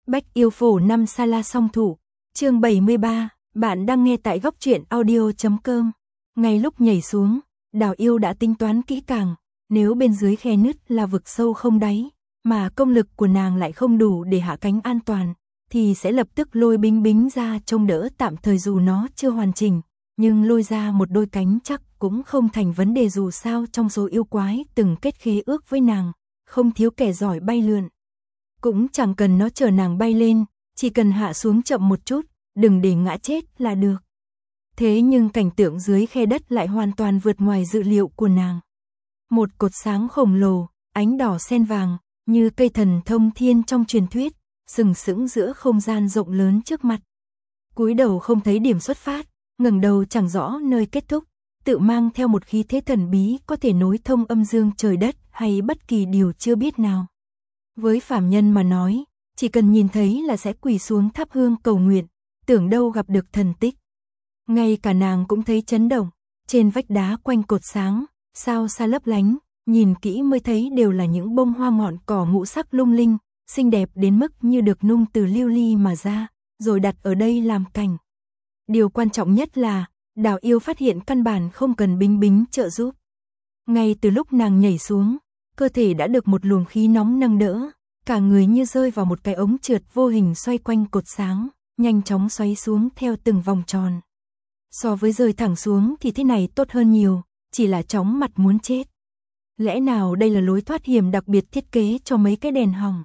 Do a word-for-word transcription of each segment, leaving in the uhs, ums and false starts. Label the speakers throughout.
Speaker 1: Bách yêu phổ năm sa la song thủ, chương bảy mươi ba, bạn đang nghe tại góc truyện audio chấm com. Ngay lúc nhảy xuống, Đào Yêu đã tính toán kỹ càng, nếu bên dưới khe nứt là vực sâu không đáy, mà công lực của nàng lại không đủ để hạ cánh an toàn, thì sẽ lập tức lôi Bính Bính ra trông đỡ tạm thời dù nó chưa hoàn chỉnh, nhưng lôi ra một đôi cánh chắc cũng không thành vấn đề dù sao trong số yêu quái từng kết khế ước với nàng, không thiếu kẻ giỏi bay lượn. Cũng chẳng cần nó chở nàng bay lên, chỉ cần hạ xuống chậm một chút, đừng để ngã chết là được. Thế nhưng cảnh tượng dưới khe đất lại hoàn toàn vượt ngoài dự liệu của nàng. Một cột sáng khổng lồ, ánh đỏ sen vàng, như cây thần thông thiên trong truyền thuyết, sừng sững giữa không gian rộng lớn trước mặt. Cúi đầu không thấy điểm xuất phát, ngẩng đầu chẳng rõ nơi kết thúc, tự mang theo một khí thế thần bí có thể nối thông âm dương trời đất hay bất kỳ điều chưa biết nào. Với phàm nhân mà nói, chỉ cần nhìn thấy là sẽ quỳ xuống thắp hương cầu nguyện, tưởng đâu gặp được thần tích. Ngay cả nàng cũng thấy chấn động, trên vách đá quanh cột sáng, sao xa lấp lánh, nhìn kỹ mới thấy đều là những bông hoa ngọn cỏ ngũ sắc lung linh, xinh đẹp đến mức như được nung từ lưu ly mà ra, rồi đặt ở đây làm cảnh. Điều quan trọng nhất là, Đào Yêu phát hiện căn bản không cần Bính Bính trợ giúp. Ngay từ lúc nàng nhảy xuống, cơ thể đã được một luồng khí nóng nâng đỡ, cả người như rơi vào một cái ống trượt vô hình xoay quanh cột sáng, nhanh chóng xoáy xuống theo từng vòng tròn. So với rơi thẳng xuống thì thế này tốt hơn nhiều, chỉ là chóng mặt muốn chết. Lẽ nào đây là lối thoát hiểm đặc biệt thiết kế cho mấy cái đèn hỏng?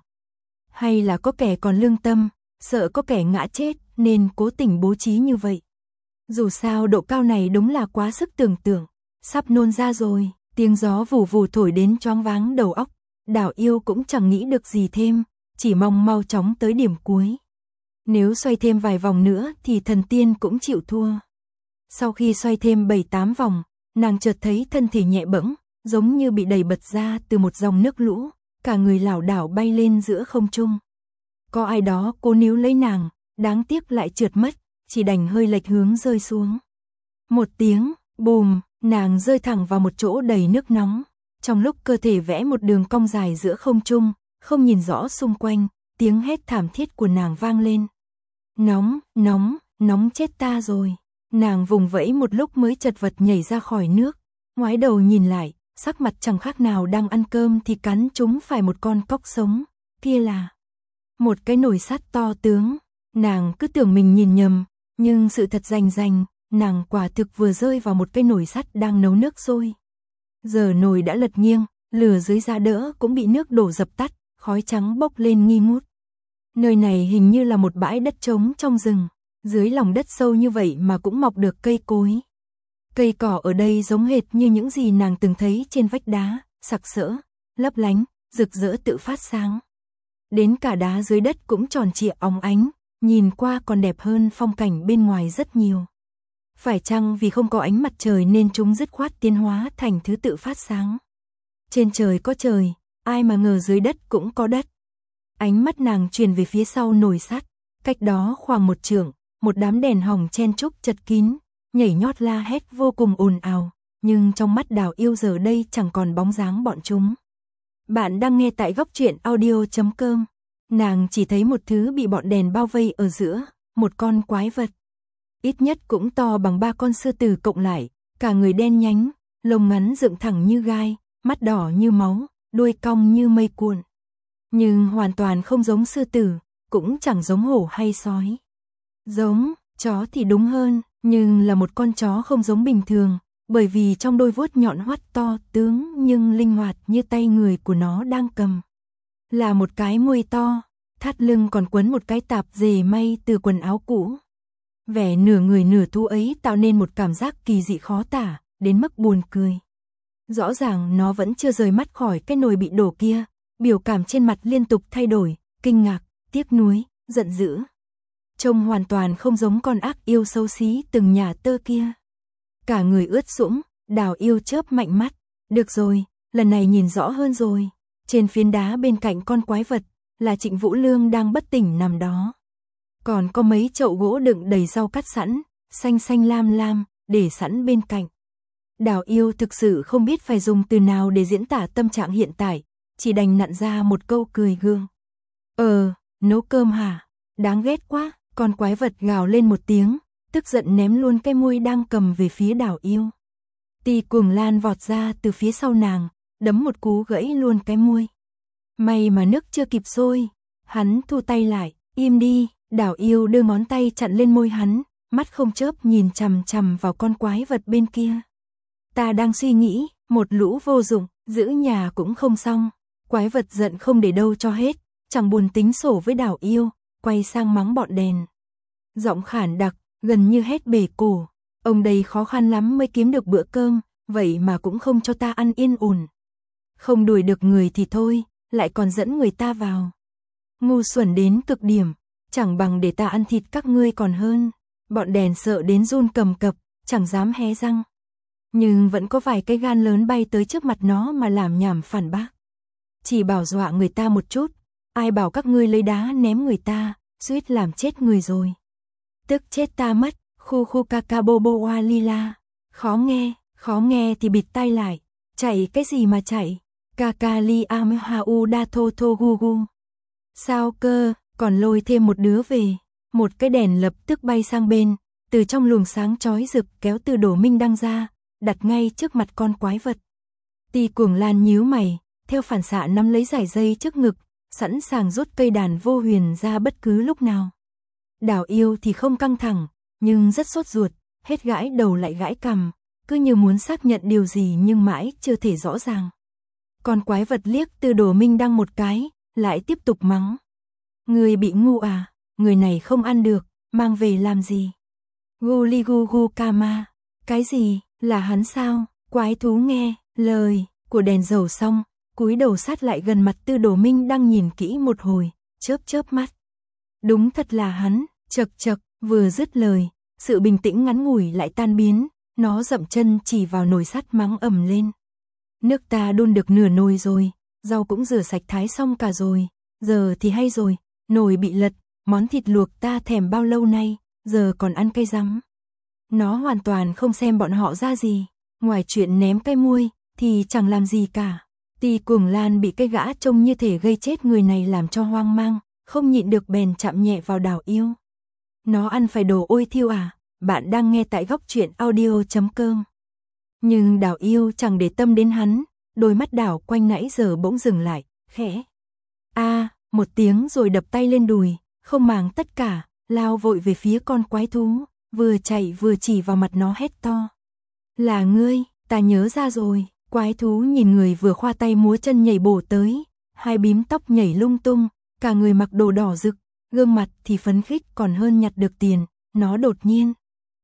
Speaker 1: Hay là có kẻ còn lương tâm, sợ có kẻ ngã chết nên cố tình bố trí như vậy? Dù sao độ cao này đúng là quá sức tưởng tượng, sắp nôn ra rồi. Tiếng gió vù vù thổi đến choáng váng đầu óc, Đào Yêu cũng chẳng nghĩ được gì thêm, chỉ mong mau chóng tới điểm cuối. Nếu xoay thêm vài vòng nữa thì thần tiên cũng chịu thua. Sau khi xoay thêm bảy tám vòng, nàng chợt thấy thân thể nhẹ bẫng, giống như bị đẩy bật ra từ một dòng nước lũ, cả người lảo đảo bay lên giữa không trung. Có ai đó cố níu lấy nàng, đáng tiếc lại trượt mất, chỉ đành hơi lệch hướng rơi xuống. Một tiếng, bùm, nàng rơi thẳng vào một chỗ đầy nước nóng, trong lúc cơ thể vẽ một đường cong dài giữa không trung, không nhìn rõ xung quanh, tiếng hét thảm thiết của nàng vang lên. Nóng, nóng, nóng chết ta rồi. Nàng vùng vẫy một lúc mới chật vật nhảy ra khỏi nước, ngoái đầu nhìn lại, sắc mặt chẳng khác nào đang ăn cơm thì cắn trúng phải một con cóc sống, kia là một cái nồi sắt to tướng. Nàng cứ tưởng mình nhìn nhầm, nhưng sự thật rành rành, nàng quả thực vừa rơi vào một cái nồi sắt đang nấu nước sôi. Giờ nồi đã lật nghiêng, lửa dưới giá đỡ cũng bị nước đổ dập tắt, khói trắng bốc lên nghi ngút. Nơi này hình như là một bãi đất trống trong rừng, dưới lòng đất sâu như vậy mà cũng mọc được cây cối. Cây cỏ ở đây giống hệt như những gì nàng từng thấy trên vách đá, sặc sỡ, lấp lánh, rực rỡ tự phát sáng. Đến cả đá dưới đất cũng tròn trịa óng ánh, nhìn qua còn đẹp hơn phong cảnh bên ngoài rất nhiều. Phải chăng vì không có ánh mặt trời nên chúng dứt khoát tiến hóa thành thứ tự phát sáng? Trên trời có trời, ai mà ngờ dưới đất cũng có đất. Ánh mắt nàng truyền về phía sau nồi sắt, cách đó khoảng một trượng, một đám đèn hồng chen chúc chật kín, nhảy nhót la hét vô cùng ồn ào, nhưng trong mắt Đào Yêu giờ đây chẳng còn bóng dáng bọn chúng. Bạn đang nghe tại góc truyện audio chấm com. Nàng chỉ thấy một thứ bị bọn đèn bao vây ở giữa, một con quái vật. Ít nhất cũng to bằng ba con sư tử cộng lại, cả người đen nhánh, lông ngắn dựng thẳng như gai, mắt đỏ như máu, đuôi cong như mây cuộn. Nhưng hoàn toàn không giống sư tử, cũng chẳng giống hổ hay sói. Giống, chó thì đúng hơn, nhưng là một con chó không giống bình thường, bởi vì trong đôi vuốt nhọn hoắt to tướng nhưng linh hoạt như tay người của nó đang cầm. Là một cái môi to, thắt lưng còn quấn một cái tạp dề may từ quần áo cũ. Vẻ nửa người nửa thú ấy tạo nên một cảm giác kỳ dị khó tả, đến mức buồn cười. Rõ ràng nó vẫn chưa rời mắt khỏi cái nồi bị đổ kia, biểu cảm trên mặt liên tục thay đổi, kinh ngạc, tiếc nuối, giận dữ. Trông hoàn toàn không giống con ác yêu xấu xí từng nhà tơ kia. Cả người ướt sũng, Đào Yêu chớp mạnh mắt, được rồi, lần này nhìn rõ hơn rồi. Trên phiến đá bên cạnh con quái vật, là Trịnh Vũ Lương đang bất tỉnh nằm đó. Còn có mấy chậu gỗ đựng đầy rau cắt sẵn, xanh xanh lam lam, để sẵn bên cạnh. Đào Yêu thực sự không biết phải dùng từ nào để diễn tả tâm trạng hiện tại, chỉ đành nặn ra một câu cười gượng. Ờ, nấu cơm hả? Đáng ghét quá, con quái vật gào lên một tiếng, tức giận ném luôn cái muôi đang cầm về phía Đào Yêu. Ti Cuồng Lan vọt ra từ phía sau nàng, đấm một cú gãy luôn cái muôi. May mà nước chưa kịp sôi, hắn thu tay lại, im đi, Đào Yêu đưa ngón tay chặn lên môi hắn, mắt không chớp nhìn chằm chằm vào con quái vật bên kia. Ta đang suy nghĩ, một lũ vô dụng, giữ nhà cũng không xong. Quái vật giận không để đâu cho hết, chẳng buồn tính sổ với Đào Yêu, quay sang mắng bọn đèn. Giọng khản đặc, gần như hét bể cổ. Ông đây khó khăn lắm mới kiếm được bữa cơm, vậy mà cũng không cho ta ăn yên ổn. Không đuổi được người thì thôi, lại còn dẫn người ta vào. Ngu xuẩn đến cực điểm, chẳng bằng để ta ăn thịt các ngươi còn hơn. Bọn đèn sợ đến run cầm cập, chẳng dám hé răng. Nhưng vẫn có vài cái gan lớn bay tới trước mặt nó mà làm nhảm phản bác. Chỉ bảo dọa người ta một chút, ai bảo các ngươi lấy đá ném người ta, suýt làm chết người rồi. Tức chết ta mất, khu khu ca ca bô bô oa lila. Khó nghe, khó nghe thì bịt tai lại, chạy cái gì mà chạy, ca ca li am ha u da thô thô gu gu. Sao cơ, còn lôi thêm một đứa về, một cái đèn lập tức bay sang bên, từ trong luồng sáng chói rực kéo từ Đổ Minh Đăng ra, đặt ngay trước mặt con quái vật. Ti Cuồng Lan nhíu mày, theo phản xạ nắm lấy dải dây trước ngực, sẵn sàng rút cây đàn vô huyền ra bất cứ lúc nào. Đào Yêu thì không căng thẳng, nhưng rất sốt ruột, hết gãi đầu lại gãi cằm, cứ như muốn xác nhận điều gì nhưng mãi chưa thể rõ ràng. Con quái vật liếc từ Đổ Minh Đăng một cái, lại tiếp tục mắng. Người bị ngu à, người này không ăn được, mang về làm gì? Guli gu gu kama, cái gì, là hắn sao? Quái thú nghe lời của đèn dầu xong, cúi đầu sát lại gần mặt Tư Đổ Minh Đăng nhìn kỹ một hồi, chớp chớp mắt. Đúng thật là hắn, chật chật, vừa dứt lời, sự bình tĩnh ngắn ngủi lại tan biến, nó dậm chân chỉ vào nồi sắt mắng ầm lên. Nước ta đun được nửa nồi rồi, rau cũng rửa sạch thái xong cả rồi, giờ thì hay rồi, nồi bị lật, món thịt luộc ta thèm bao lâu nay, giờ còn ăn cay rắm. Nó hoàn toàn không xem bọn họ ra gì, ngoài chuyện ném cái muôi, thì chẳng làm gì cả. Ti Cuồng Lan bị cái gã trông như thể gây chết người này làm cho hoang mang, không nhịn được bèn chạm nhẹ vào Đào Yêu. Nó ăn phải đồ ôi thiêu à, bạn đang nghe tại góc truyện audio chấm com. Nhưng Đào Yêu chẳng để tâm đến hắn, đôi mắt đảo quanh nãy giờ bỗng dừng lại, khẽ. A, một tiếng rồi đập tay lên đùi, không màng tất cả, lao vội về phía con quái thú, vừa chạy vừa chỉ vào mặt nó hét to. Là ngươi, ta nhớ ra rồi. Quái thú nhìn người vừa khoa tay múa chân nhảy bổ tới, hai bím tóc nhảy lung tung, cả người mặc đồ đỏ rực, gương mặt thì phấn khích còn hơn nhặt được tiền, nó đột nhiên.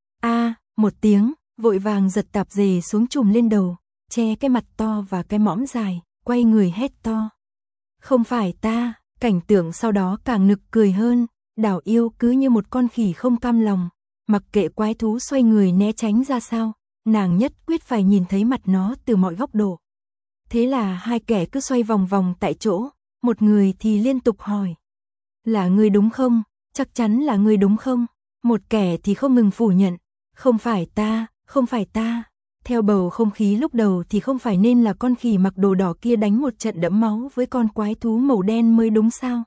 Speaker 1: A, một tiếng, vội vàng giật tạp dề xuống trùm lên đầu, che cái mặt to và cái mõm dài, quay người hét to. Không phải ta, cảnh tượng sau đó càng nực cười hơn, Đào Yêu cứ như một con khỉ không cam lòng, mặc kệ quái thú xoay người né tránh ra sao. Nàng nhất quyết phải nhìn thấy mặt nó từ mọi góc độ. Thế là hai kẻ cứ xoay vòng vòng tại chỗ, một người thì liên tục hỏi. Là ngươi đúng không? Chắc chắn là ngươi đúng không? Một kẻ thì không ngừng phủ nhận. Không phải ta, không phải ta. Theo bầu không khí lúc đầu thì không phải nên là con khỉ mặc đồ đỏ kia đánh một trận đẫm máu với con quái thú màu đen mới đúng sao?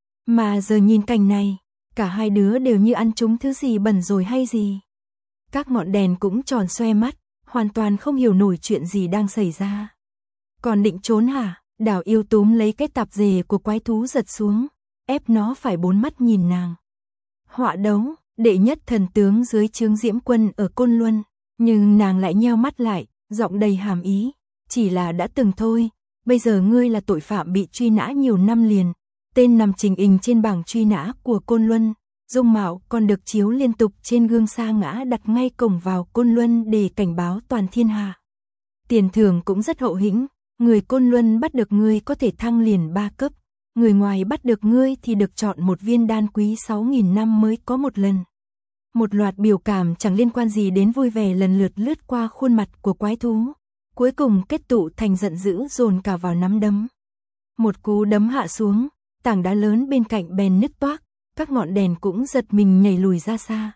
Speaker 1: Mà giờ nhìn cảnh này, cả hai đứa đều như ăn trúng thứ gì bẩn rồi hay gì? Các ngọn đèn cũng tròn xoe mắt, hoàn toàn không hiểu nổi chuyện gì đang xảy ra. Còn định trốn hả? Đào Yêu túm lấy cái tạp dề của quái thú giật xuống, ép nó phải bốn mắt nhìn nàng. Họa đấu, đệ nhất thần tướng dưới trướng Diễm Quân ở Côn Luân, nhưng nàng lại nheo mắt lại, giọng đầy hàm ý. Chỉ là đã từng thôi, bây giờ ngươi là tội phạm bị truy nã nhiều năm liền, tên nằm trình hình trên bảng truy nã của Côn Luân. Dung mạo còn được chiếu liên tục trên gương sa ngã đặt ngay cổng vào Côn Luân để cảnh báo toàn thiên hạ. Tiền thưởng cũng rất hậu hĩnh, người Côn Luân bắt được ngươi có thể thăng liền ba cấp, người ngoài bắt được ngươi thì được chọn một viên đan quý sáu nghìn năm mới có một lần. Một loạt biểu cảm chẳng liên quan gì đến vui vẻ lần lượt lướt qua khuôn mặt của quái thú, cuối cùng kết tụ thành giận dữ dồn cả vào nắm đấm. Một cú đấm hạ xuống, tảng đá lớn bên cạnh bèn nứt toác. Các ngọn đèn cũng giật mình nhảy lùi ra xa.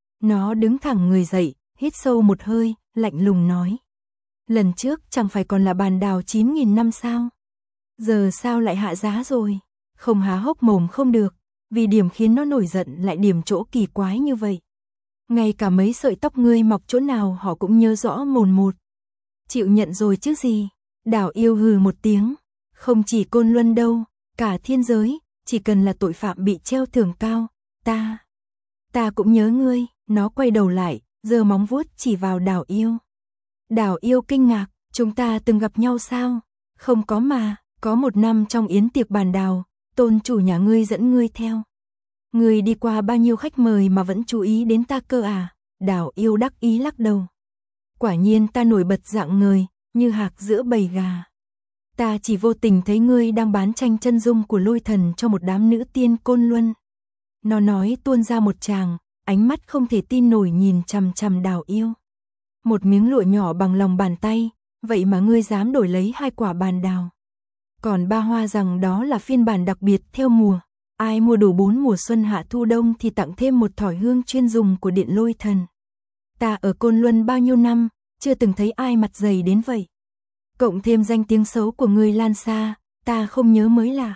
Speaker 1: Nó đứng thẳng người dậy, hít sâu một hơi, lạnh lùng nói. Lần trước chẳng phải còn là bàn đào chín nghìn năm sao? Giờ sao lại hạ giá rồi? Không há hốc mồm không được, vì điểm khiến nó nổi giận lại điểm chỗ kỳ quái như vậy. Ngay cả mấy sợi tóc ngươi mọc chỗ nào họ cũng nhớ rõ mồn một. Chịu nhận rồi chứ gì. Đào Yêu hừ một tiếng. Không chỉ Côn Luân đâu, cả thiên giới, chỉ cần là tội phạm bị treo thưởng cao, ta, ta cũng nhớ ngươi. Nó quay đầu lại, giơ móng vuốt chỉ vào Đào Yêu. Đào Yêu kinh ngạc, chúng ta từng gặp nhau sao? Không có mà, có một năm trong yến tiệc bàn đào, tôn chủ nhà ngươi dẫn ngươi theo. Ngươi đi qua bao nhiêu khách mời mà vẫn chú ý đến ta cơ à? Đào Yêu đắc ý lắc đầu. Quả nhiên ta nổi bật rạng ngời, như hạc giữa bầy gà. Ta chỉ vô tình thấy ngươi đang bán tranh chân dung của Lôi Thần cho một đám nữ tiên Côn Luân. Nó nói tuôn ra một tràng, ánh mắt không thể tin nổi nhìn chằm chằm Đào Yêu. Một miếng lụa nhỏ bằng lòng bàn tay, vậy mà ngươi dám đổi lấy hai quả bàn đào. Còn ba hoa rằng đó là phiên bản đặc biệt theo mùa. Ai mua đủ bốn mùa xuân hạ thu đông thì tặng thêm một thỏi hương chuyên dùng của điện Lôi Thần. Ta ở Côn Luân bao nhiêu năm, chưa từng thấy ai mặt dày đến vậy. Cộng thêm danh tiếng xấu của ngươi lan xa, ta không nhớ mới lạ.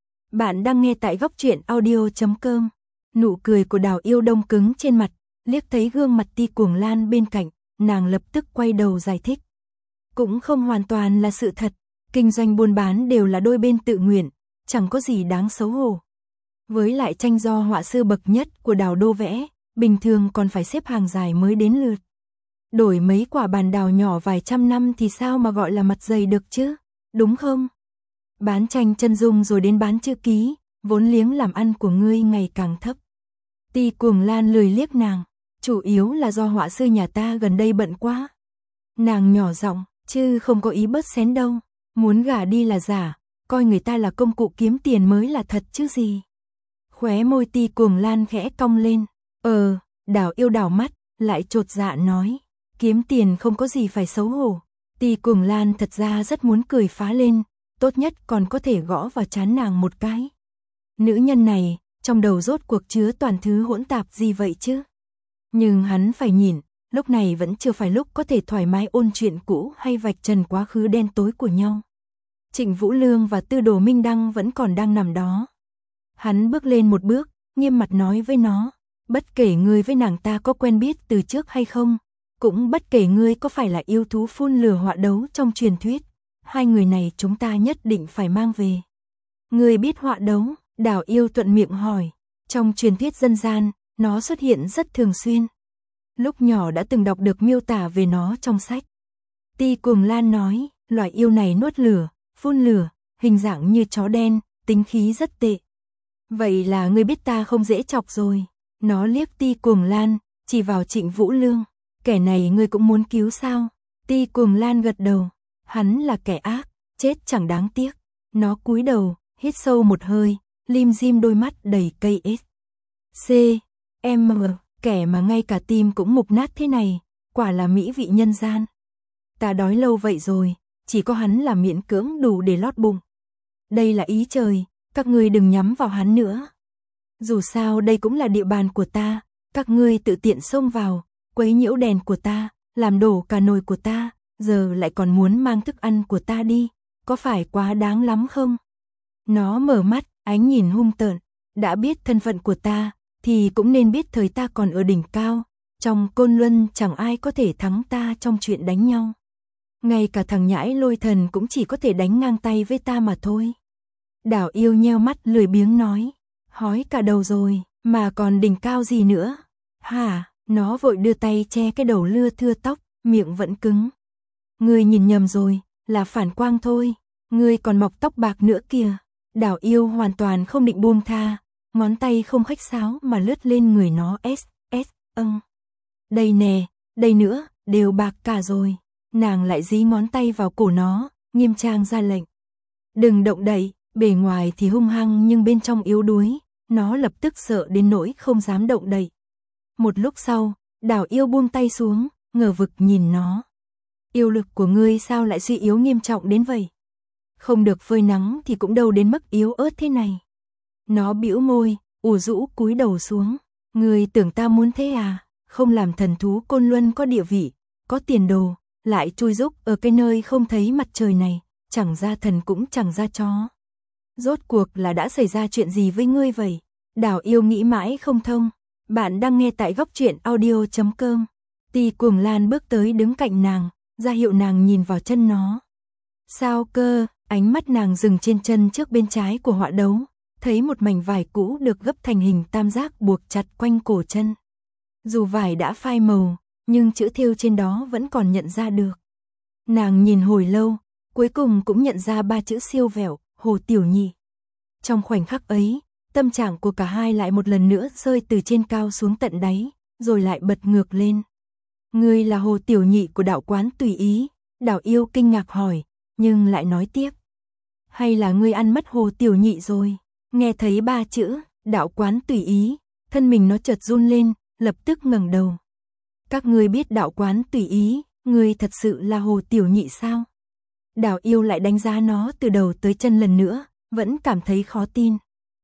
Speaker 1: Bạn đang nghe tại góc truyện audio chấm com. Nụ cười của Đào Yêu đông cứng trên mặt, liếc thấy gương mặt Ti Cuồng Lan bên cạnh, nàng lập tức quay đầu giải thích. Cũng không hoàn toàn là sự thật, kinh doanh buôn bán đều là đôi bên tự nguyện, chẳng có gì đáng xấu hổ. Với lại tranh do họa sư bậc nhất của Đào Đô vẽ, bình thường còn phải xếp hàng dài mới đến lượt. Đổi mấy quả bàn đào nhỏ vài trăm năm thì sao mà gọi là mặt dày được chứ, đúng không? Bán tranh chân dung rồi đến bán chữ ký, vốn liếng làm ăn của ngươi ngày càng thấp. Ti Cuồng Lan lười liếc nàng, chủ yếu là do họa sư nhà ta gần đây bận quá. Nàng nhỏ giọng, chứ không có ý bớt xén đâu, muốn gả đi là giả, coi người ta là công cụ kiếm tiền mới là thật chứ gì. Khóe môi Ti Cuồng Lan khẽ cong lên, ờ, Đào Yêu đảo mắt, lại chột dạ nói, kiếm tiền không có gì phải xấu hổ. Ti Cuồng Lan thật ra rất muốn cười phá lên, tốt nhất còn có thể gõ vào trán nàng một cái. Nữ nhân này, trong đầu rốt cuộc chứa toàn thứ hỗn tạp gì vậy chứ? Nhưng hắn phải nhìn, lúc này vẫn chưa phải lúc có thể thoải mái ôn chuyện cũ hay vạch trần quá khứ đen tối của nhau. Trịnh Vũ Lương và Tư Đồ Minh Đăng vẫn còn đang nằm đó. Hắn bước lên một bước, nghiêm mặt nói với nó, bất kể ngươi với nàng ta có quen biết từ trước hay không, cũng bất kể ngươi có phải là yêu thú phun lửa họa đấu trong truyền thuyết, hai người này chúng ta nhất định phải mang về. Ngươi biết họa đấu? Đào Yêu thuận miệng hỏi. Trong truyền thuyết dân gian, nó xuất hiện rất thường xuyên. Lúc nhỏ đã từng đọc được miêu tả về nó trong sách. Ti Cuồng Lan nói, loài yêu này nuốt lửa, phun lửa, hình dạng như chó đen, tính khí rất tệ. Vậy là ngươi biết ta không dễ chọc rồi. Nó liếc Ti Cuồng Lan, chỉ vào Trịnh Vũ Lương. Kẻ này ngươi cũng muốn cứu sao? Ti Cuồng Lan gật đầu. Hắn là kẻ ác, chết chẳng đáng tiếc. Nó cúi đầu, hít sâu một hơi, lim dim đôi mắt đầy cây ếch. C. M. Kẻ mà ngay cả tim cũng mục nát thế này, quả là mỹ vị nhân gian. Ta đói lâu vậy rồi, chỉ có hắn là miễn cưỡng đủ để lót bụng. Đây là ý trời, các ngươi đừng nhắm vào hắn nữa. Dù sao đây cũng là địa bàn của ta, các ngươi tự tiện xông vào, quấy nhiễu đèn của ta, làm đổ cả nồi của ta, giờ lại còn muốn mang thức ăn của ta đi, có phải quá đáng lắm không? Nó mở mắt, ánh nhìn hung tợn, đã biết thân phận của ta, thì cũng nên biết thời ta còn ở đỉnh cao, trong Côn Luân chẳng ai có thể thắng ta trong chuyện đánh nhau. Ngay cả thằng nhãi Lôi Thần cũng chỉ có thể đánh ngang tay với ta mà thôi. Đào Yêu nheo mắt lười biếng nói, hói cả đầu rồi, mà còn đỉnh cao gì nữa? Hả? Nó vội đưa tay che cái đầu lưa thưa tóc, miệng vẫn cứng. Ngươi nhìn nhầm rồi, là phản quang thôi, ngươi còn mọc tóc bạc nữa kìa. Đào Yêu hoàn toàn không định buông tha, ngón tay không khách sáo mà lướt lên người nó s s âng. Đây nè, đây nữa, đều bạc cả rồi. Nàng lại dí ngón tay vào cổ nó, nghiêm trang ra lệnh. Đừng động đậy, bề ngoài thì hung hăng nhưng bên trong yếu đuối, nó lập tức sợ đến nỗi không dám động đậy. Một lúc sau, Đào Yêu buông tay xuống, ngờ vực nhìn nó. Yêu lực của ngươi sao lại suy yếu nghiêm trọng đến vậy? Không được phơi nắng thì cũng đâu đến mức yếu ớt thế này. Nó bĩu môi, ủ rũ cúi đầu xuống. Ngươi tưởng ta muốn thế à? Không làm thần thú Côn Luân có địa vị, có tiền đồ, lại chui rúc ở cái nơi không thấy mặt trời này, chẳng ra thần cũng chẳng ra chó. Rốt cuộc là đã xảy ra chuyện gì với ngươi vậy? Đào yêu nghĩ mãi không thông. Bạn đang nghe tại góc truyện audio chấm com. Ti Cuồng Lan bước tới đứng cạnh nàng, ra hiệu nàng nhìn vào chân nó. Sao cơ? Ánh mắt nàng dừng trên chân trước bên trái của họa đấu, thấy một mảnh vải cũ được gấp thành hình tam giác buộc chặt quanh cổ chân. Dù vải đã phai màu, nhưng chữ thêu trên đó vẫn còn nhận ra được. Nàng nhìn hồi lâu, cuối cùng cũng nhận ra ba chữ siêu vẹo, Hồ Tiểu Nhị. Trong khoảnh khắc ấy, tâm trạng của cả hai lại một lần nữa rơi từ trên cao xuống tận đáy, rồi lại bật ngược lên. Ngươi là Hồ Tiểu Nhị của đạo quán Tùy Ý? Đào yêu kinh ngạc hỏi, nhưng lại nói tiếp. Hay là ngươi ăn mất Hồ Tiểu Nhị rồi? Nghe thấy ba chữ, đạo quán Tùy Ý, thân mình nó chợt run lên, lập tức ngẩng đầu. Các ngươi biết đạo quán Tùy Ý, ngươi thật sự là Hồ Tiểu Nhị sao? Đào yêu lại đánh giá nó từ đầu tới chân lần nữa, vẫn cảm thấy khó tin.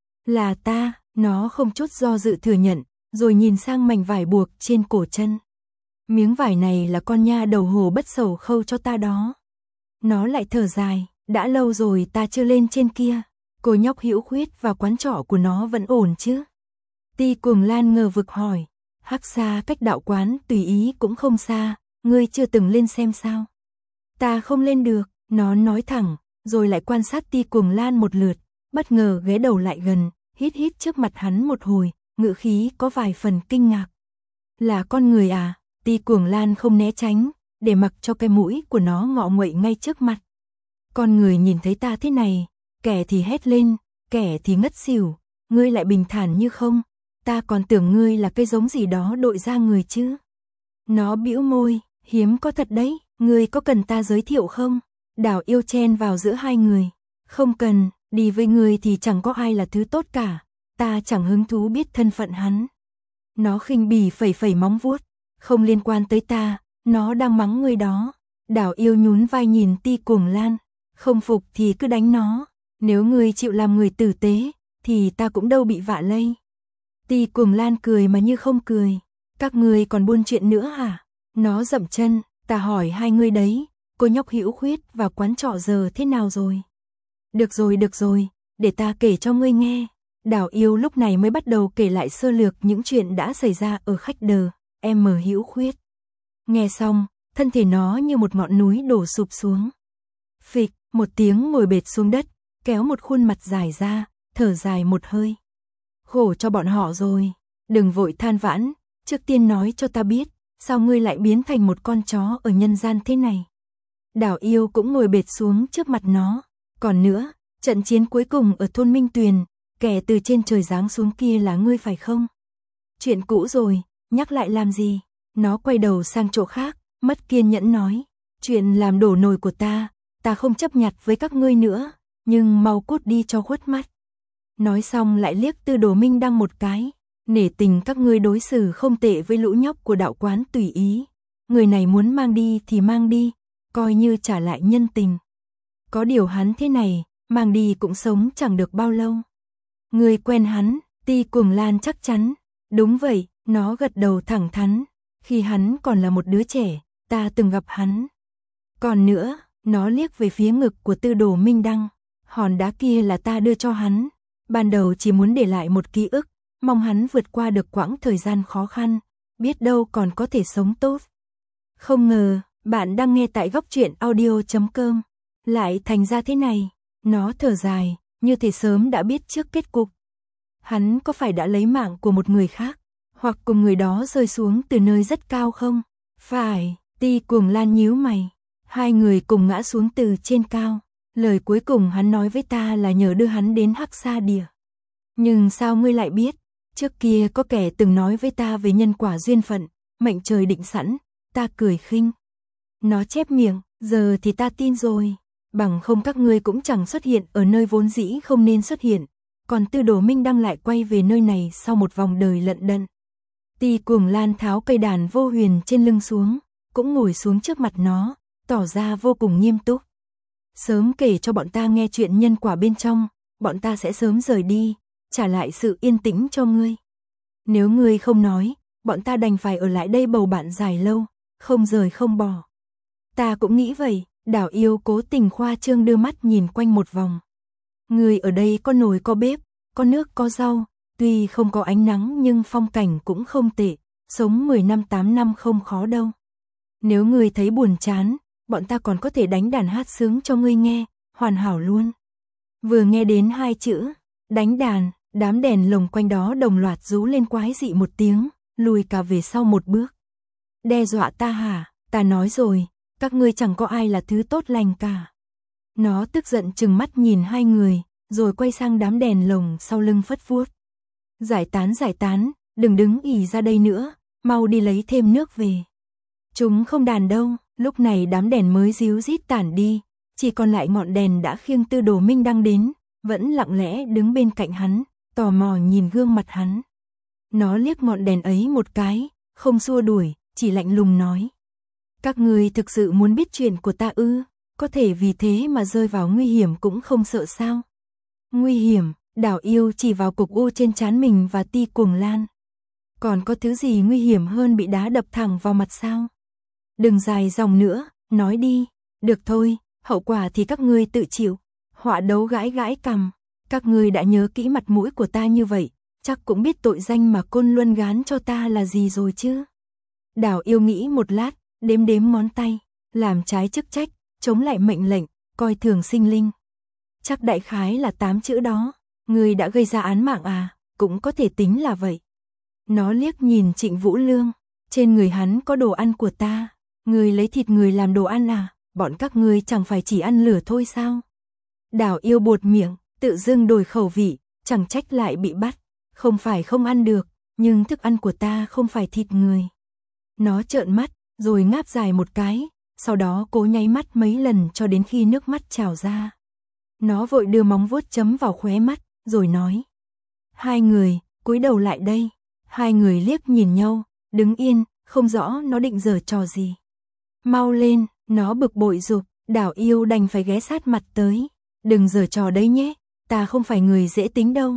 Speaker 1: Là ta, nó không chút do dự thừa nhận, rồi nhìn sang mảnh vải buộc trên cổ chân. Miếng vải này là con nha đầu Hồ Bất Sầu khâu cho ta đó. Nó lại thở dài, đã lâu rồi ta chưa lên trên kia. Cô nhóc Hữu Khuyết và quán trọ của nó vẫn ổn chứ? Ti Cuồng Lan ngờ vực hỏi. Hắc Sa cách đạo quán Tùy Ý cũng không xa, ngươi chưa từng lên xem sao? Ta không lên được, nó nói thẳng, rồi lại quan sát Ti Cuồng Lan một lượt, bất ngờ ghé đầu lại gần, hít hít trước mặt hắn một hồi, ngữ khí có vài phần kinh ngạc. Là con người à? Ti Cuồng Lan không né tránh, để mặc cho cái mũi của nó ngọ nguậy ngay trước mặt. Con người nhìn thấy ta thế này, kẻ thì hét lên, kẻ thì ngất xỉu, ngươi lại bình thản như không, ta còn tưởng ngươi là cái giống gì đó đội ra người chứ. Nó bĩu môi, hiếm có thật đấy, ngươi có cần ta giới thiệu không? Đào yêu chen vào giữa hai người. Không cần, đi với ngươi thì chẳng có ai là thứ tốt cả, ta chẳng hứng thú biết thân phận hắn. Nó khinh bỉ phẩy phẩy móng vuốt, không liên quan tới ta, nó đang mắng ngươi đó. Đào yêu nhún vai nhìn Ti Cuồng Lan, không phục thì cứ đánh nó, nếu ngươi chịu làm người tử tế, thì ta cũng đâu bị vạ lây. Ti Cuồng Lan cười mà như không cười, các ngươi còn buôn chuyện nữa hả? Nó dậm chân, ta hỏi hai ngươi đấy, cô nhóc Hữu Khuyết và quán trọ giờ thế nào rồi? Được rồi, được rồi, để ta kể cho ngươi nghe. Đào yêu lúc này mới bắt đầu kể lại sơ lược những chuyện đã xảy ra ở khách đờ, em mở Hữu Khuyết. Nghe xong, thân thể nó như một ngọn núi đổ sụp xuống. Phịch, một tiếng ngồi bệt xuống đất, kéo một khuôn mặt dài ra, thở dài một hơi. Khổ cho bọn họ rồi, đừng vội than vãn, trước tiên nói cho ta biết, sao ngươi lại biến thành một con chó ở nhân gian thế này? Đào yêu cũng ngồi bệt xuống trước mặt nó. Còn nữa, trận chiến cuối cùng ở thôn Minh Tuyền, kẻ từ trên trời giáng xuống kia là ngươi phải không? Chuyện cũ rồi, nhắc lại làm gì? Nó quay đầu sang chỗ khác, mất kiên nhẫn nói. Chuyện làm đổ nồi của ta, ta không chấp nhặt với các ngươi nữa, nhưng mau cút đi cho khuất mắt. Nói xong lại liếc Tư Đồ Minh Đăng một cái, nể tình các ngươi đối xử không tệ với lũ nhóc của đạo quán Tùy Ý. Người này muốn mang đi thì mang đi, coi như trả lại nhân tình. Có điều hắn thế này, mang đi cũng sống chẳng được bao lâu. Người quen hắn, Ti Cuồng Lan chắc chắn. Đúng vậy, nó gật đầu thẳng thắn. Khi hắn còn là một đứa trẻ, ta từng gặp hắn. Còn nữa, nó liếc về phía ngực của Tư Đồ Minh Đăng. Hòn đá kia là ta đưa cho hắn. Ban đầu chỉ muốn để lại một ký ức, mong hắn vượt qua được quãng thời gian khó khăn, biết đâu còn có thể sống tốt. Không ngờ, bạn đang nghe tại góc truyện audio chấm com. Lại thành ra thế này, nó thở dài, như thể sớm đã biết trước kết cục. Hắn có phải đã lấy mạng của một người khác, hoặc cùng người đó rơi xuống từ nơi rất cao không? Phải, Ti Cuồng Lan nhíu mày. Hai người cùng ngã xuống từ trên cao. Lời cuối cùng hắn nói với ta là nhờ đưa hắn đến Hắc Sa Địa. Nhưng sao ngươi lại biết? Trước kia có kẻ từng nói với ta về nhân quả duyên phận, mệnh trời định sẵn. Ta cười khinh. Nó chép miệng, giờ thì ta tin rồi. Bằng không các ngươi cũng chẳng xuất hiện ở nơi vốn dĩ không nên xuất hiện. Còn Tư Đồ Minh Đăng lại quay về nơi này sau một vòng đời lận đận. Ti Cuồng Lan tháo cây đàn vô huyền trên lưng xuống, cũng ngồi xuống trước mặt nó, tỏ ra vô cùng nghiêm túc. Sớm kể cho bọn ta nghe chuyện nhân quả bên trong, bọn ta sẽ sớm rời đi, trả lại sự yên tĩnh cho ngươi. Nếu ngươi không nói, bọn ta đành phải ở lại đây bầu bạn dài lâu, không rời không bỏ. Ta cũng nghĩ vậy. Đào yêu cố tình khoa trương đưa mắt nhìn quanh một vòng. Người ở đây có nồi có bếp, có nước có rau, Tuy không có ánh nắng nhưng phong cảnh cũng không tệ, sống mười năm tám năm không khó đâu. Nếu ngươi thấy buồn chán, bọn ta còn có thể đánh đàn hát sướng cho ngươi nghe, hoàn hảo luôn. Vừa nghe đến hai chữ, đánh đàn, đám đèn lồng quanh đó đồng loạt rú lên quái dị một tiếng, lùi cả về sau một bước. Đe dọa ta hả? Ta nói rồi, các ngươi chẳng có ai là thứ tốt lành cả. Nó tức giận trừng mắt nhìn hai người, rồi quay sang đám đèn lồng sau lưng phất vuốt. Giải tán giải tán, đừng đứng ỉ ra đây nữa, mau đi lấy thêm nước về. Chúng không đàn đâu, lúc này đám đèn mới ríu rít tản đi, chỉ còn lại ngọn đèn đã khiêng Tư Đồ Minh Đăng đến, vẫn lặng lẽ đứng bên cạnh hắn, tò mò nhìn gương mặt hắn. Nó liếc ngọn đèn ấy một cái, không xua đuổi, chỉ lạnh lùng nói. Các ngươi thực sự muốn biết chuyện của ta ư, có thể vì thế mà rơi vào nguy hiểm cũng không sợ sao. Nguy hiểm, Đào Yêu chỉ vào cục u trên trán mình và Ti Cuồng Lan. Còn có thứ gì nguy hiểm hơn bị đá đập thẳng vào mặt sao? Đừng dài dòng nữa, nói đi. Được thôi, hậu quả thì các ngươi tự chịu. Họa Đấu gãi gãi cằm. Các ngươi đã nhớ kỹ mặt mũi của ta như vậy, chắc cũng biết tội danh mà Côn Luân gán cho ta là gì rồi chứ. Đào Yêu nghĩ một lát, đếm đếm ngón tay, làm trái chức trách, chống lại mệnh lệnh, coi thường sinh linh. Chắc đại khái là tám chữ đó. Ngươi đã gây ra án mạng à, cũng có thể tính là vậy. Nó liếc nhìn Trịnh Vũ Lương, trên người hắn có đồ ăn của ta, ngươi lấy thịt người làm đồ ăn à, bọn các ngươi chẳng phải chỉ ăn lửa thôi sao? Đào Yêu buột miệng, tự dưng đổi khẩu vị, chẳng trách lại bị bắt, không phải không ăn được, nhưng thức ăn của ta không phải thịt người. Nó trợn mắt, rồi ngáp dài một cái, sau đó cố nháy mắt mấy lần cho đến khi nước mắt trào ra. Nó vội đưa móng vuốt chấm vào khóe mắt, rồi nói. Hai người, cúi đầu lại đây. Hai người liếc nhìn nhau, đứng yên, không rõ nó định giở trò gì. Mau lên, nó bực bội giục, Đào Yêu đành phải ghé sát mặt tới. Đừng giở trò đấy nhé, ta không phải người dễ tính đâu.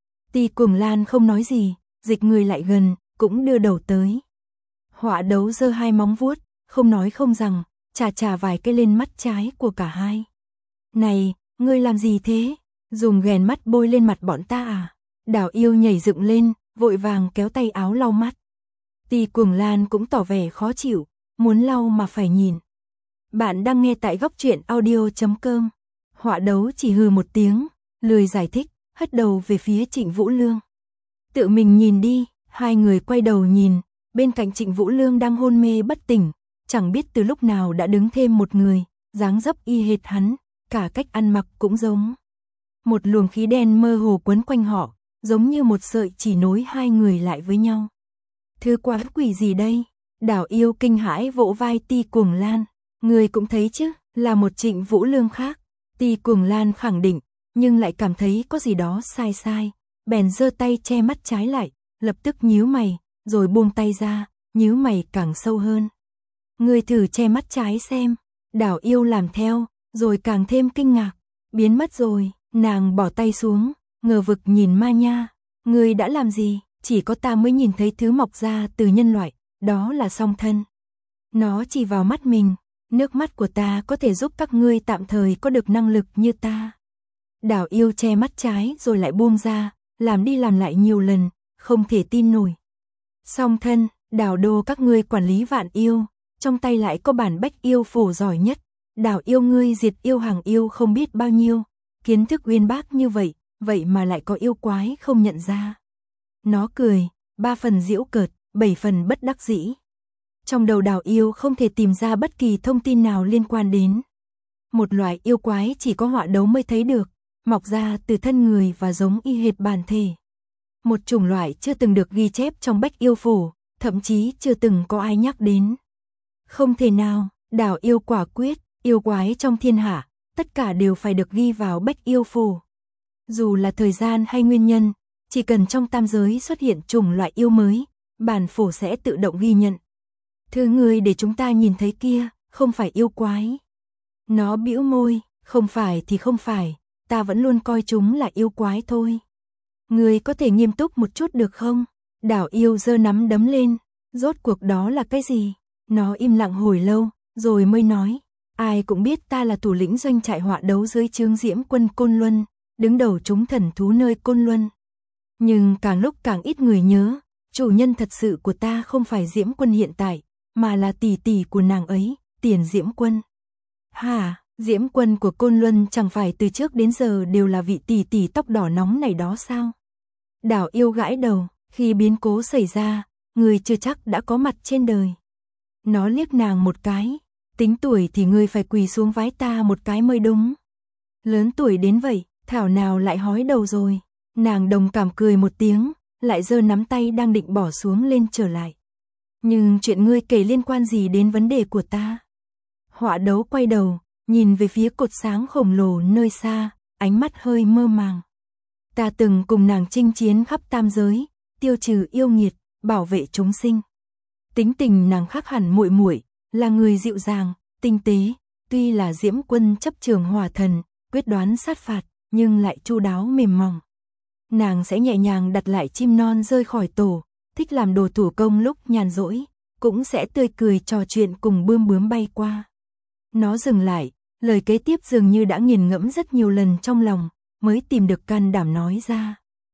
Speaker 1: Ti Cuồng Lan không nói gì, dịch người lại gần, cũng đưa đầu tới. Họa Đấu giơ hai móng vuốt, không nói không rằng, chà chà vài cái lên mắt trái của cả hai. Này, ngươi làm gì thế? Dùng ghèn mắt bôi lên mặt bọn ta à? Đào Yêu nhảy dựng lên, vội vàng kéo tay áo lau mắt. Ti Cuồng Lan cũng tỏ vẻ khó chịu, muốn lau mà phải nhìn. Bạn đang nghe tại góc truyện audio chấm com. Họa Đấu chỉ hừ một tiếng, lười giải thích, hất đầu về phía Trịnh Vũ Lương. Tự mình nhìn đi, hai người quay đầu nhìn, bên cạnh Trịnh Vũ Lương đang hôn mê bất tỉnh, chẳng biết từ lúc nào đã đứng thêm một người, dáng dấp y hệt hắn, cả cách ăn mặc cũng giống. Một luồng khí đen mơ hồ quấn quanh họ, giống như một sợi chỉ nối hai người lại với nhau. Thứ quá quỷ gì đây? Đào Yêu kinh hãi vỗ vai Ti Cuồng Lan. Người cũng thấy chứ, là một Trịnh Vũ Lương khác. Ti Cuồng Lan khẳng định, nhưng lại cảm thấy có gì đó sai sai. Bèn giơ tay che mắt trái lại, lập tức nhíu mày, rồi buông tay ra, nhíu mày càng sâu hơn. Người thử che mắt trái xem. Đào Yêu làm theo, rồi càng thêm kinh ngạc. Biến mất rồi, nàng bỏ tay xuống, ngờ vực nhìn Ma Nha. Người đã làm gì? Chỉ có ta mới nhìn thấy thứ mọc ra từ nhân loại, đó là song thân. Nó chỉ vào mắt mình, nước mắt của ta có thể giúp các ngươi tạm thời có được năng lực như ta. Đào Yêu che mắt trái rồi lại buông ra, làm đi làm lại nhiều lần, không thể tin nổi. Song thân, Đào đô các ngươi quản lý vạn yêu, trong tay lại có bản bách yêu phổ giỏi nhất. Đào Yêu ngươi diệt yêu hàng yêu không biết bao nhiêu, kiến thức uyên bác như vậy, vậy mà lại có yêu quái không nhận ra. Nó cười, ba phần giễu cợt, bảy phần bất đắc dĩ. Trong đầu Đào Yêu không thể tìm ra bất kỳ thông tin nào liên quan đến. Một loại yêu quái chỉ có Họa Đấu mới thấy được, mọc ra từ thân người và giống y hệt bản thể. Một chủng loại chưa từng được ghi chép trong bách yêu phổ, thậm chí chưa từng có ai nhắc đến. Không thể nào, Đào Yêu quả quyết, yêu quái trong thiên hạ, tất cả đều phải được ghi vào bách yêu phổ. Dù là thời gian hay nguyên nhân, chỉ cần trong tam giới xuất hiện chủng loại yêu mới, bản phổ sẽ tự động ghi nhận. Thứ người để chúng ta nhìn thấy kia, không phải yêu quái. Nó bĩu môi, không phải thì không phải, ta vẫn luôn coi chúng là yêu quái thôi. Người có thể nghiêm túc một chút được không? Đào Yêu giơ nắm đấm lên, rốt cuộc đó là cái gì? Nó im lặng hồi lâu, rồi mới nói, ai cũng biết ta là thủ lĩnh doanh trại Họa Đấu dưới trướng Diễm quân Côn Luân, đứng đầu chúng thần thú nơi Côn Luân. Nhưng càng lúc càng ít người nhớ, chủ nhân thật sự của ta không phải Diễm Quân hiện tại, mà là tỷ tỷ của nàng ấy, Tiền Diễm Quân. Hả, Diễm Quân của Côn Luân chẳng phải từ trước đến giờ đều là vị tỷ tỷ tóc đỏ nóng này đó sao? Đào Yêu gãi đầu, khi biến cố xảy ra, người chưa chắc đã có mặt trên đời. Nó liếc nàng một cái, tính tuổi thì ngươi phải quỳ xuống vái ta một cái mới đúng. Lớn tuổi đến vậy, thảo nào lại hói đầu rồi. Nàng đồng cảm cười một tiếng, lại giơ nắm tay đang định bỏ xuống lên trở lại. Nhưng chuyện ngươi kể liên quan gì đến vấn đề của ta? Họa Đấu quay đầu, nhìn về phía cột sáng khổng lồ nơi xa, ánh mắt hơi mơ màng. Ta từng cùng nàng chinh chiến khắp tam giới, tiêu trừ yêu nghiệt, bảo vệ chúng sinh. Tính tình nàng khác hẳn muội muội, là người dịu dàng, tinh tế, tuy là Diễm Quân chấp trường hỏa thần, quyết đoán sát phạt, nhưng lại chu đáo mềm mỏng. Nàng sẽ nhẹ nhàng đặt lại chim non rơi khỏi tổ, thích làm đồ thủ công lúc nhàn rỗi, cũng sẽ tươi cười trò chuyện cùng bươm bướm bay qua. Nó dừng lại, lời kế tiếp dường như đã nghiền ngẫm rất nhiều lần trong lòng, mới tìm được can đảm nói ra.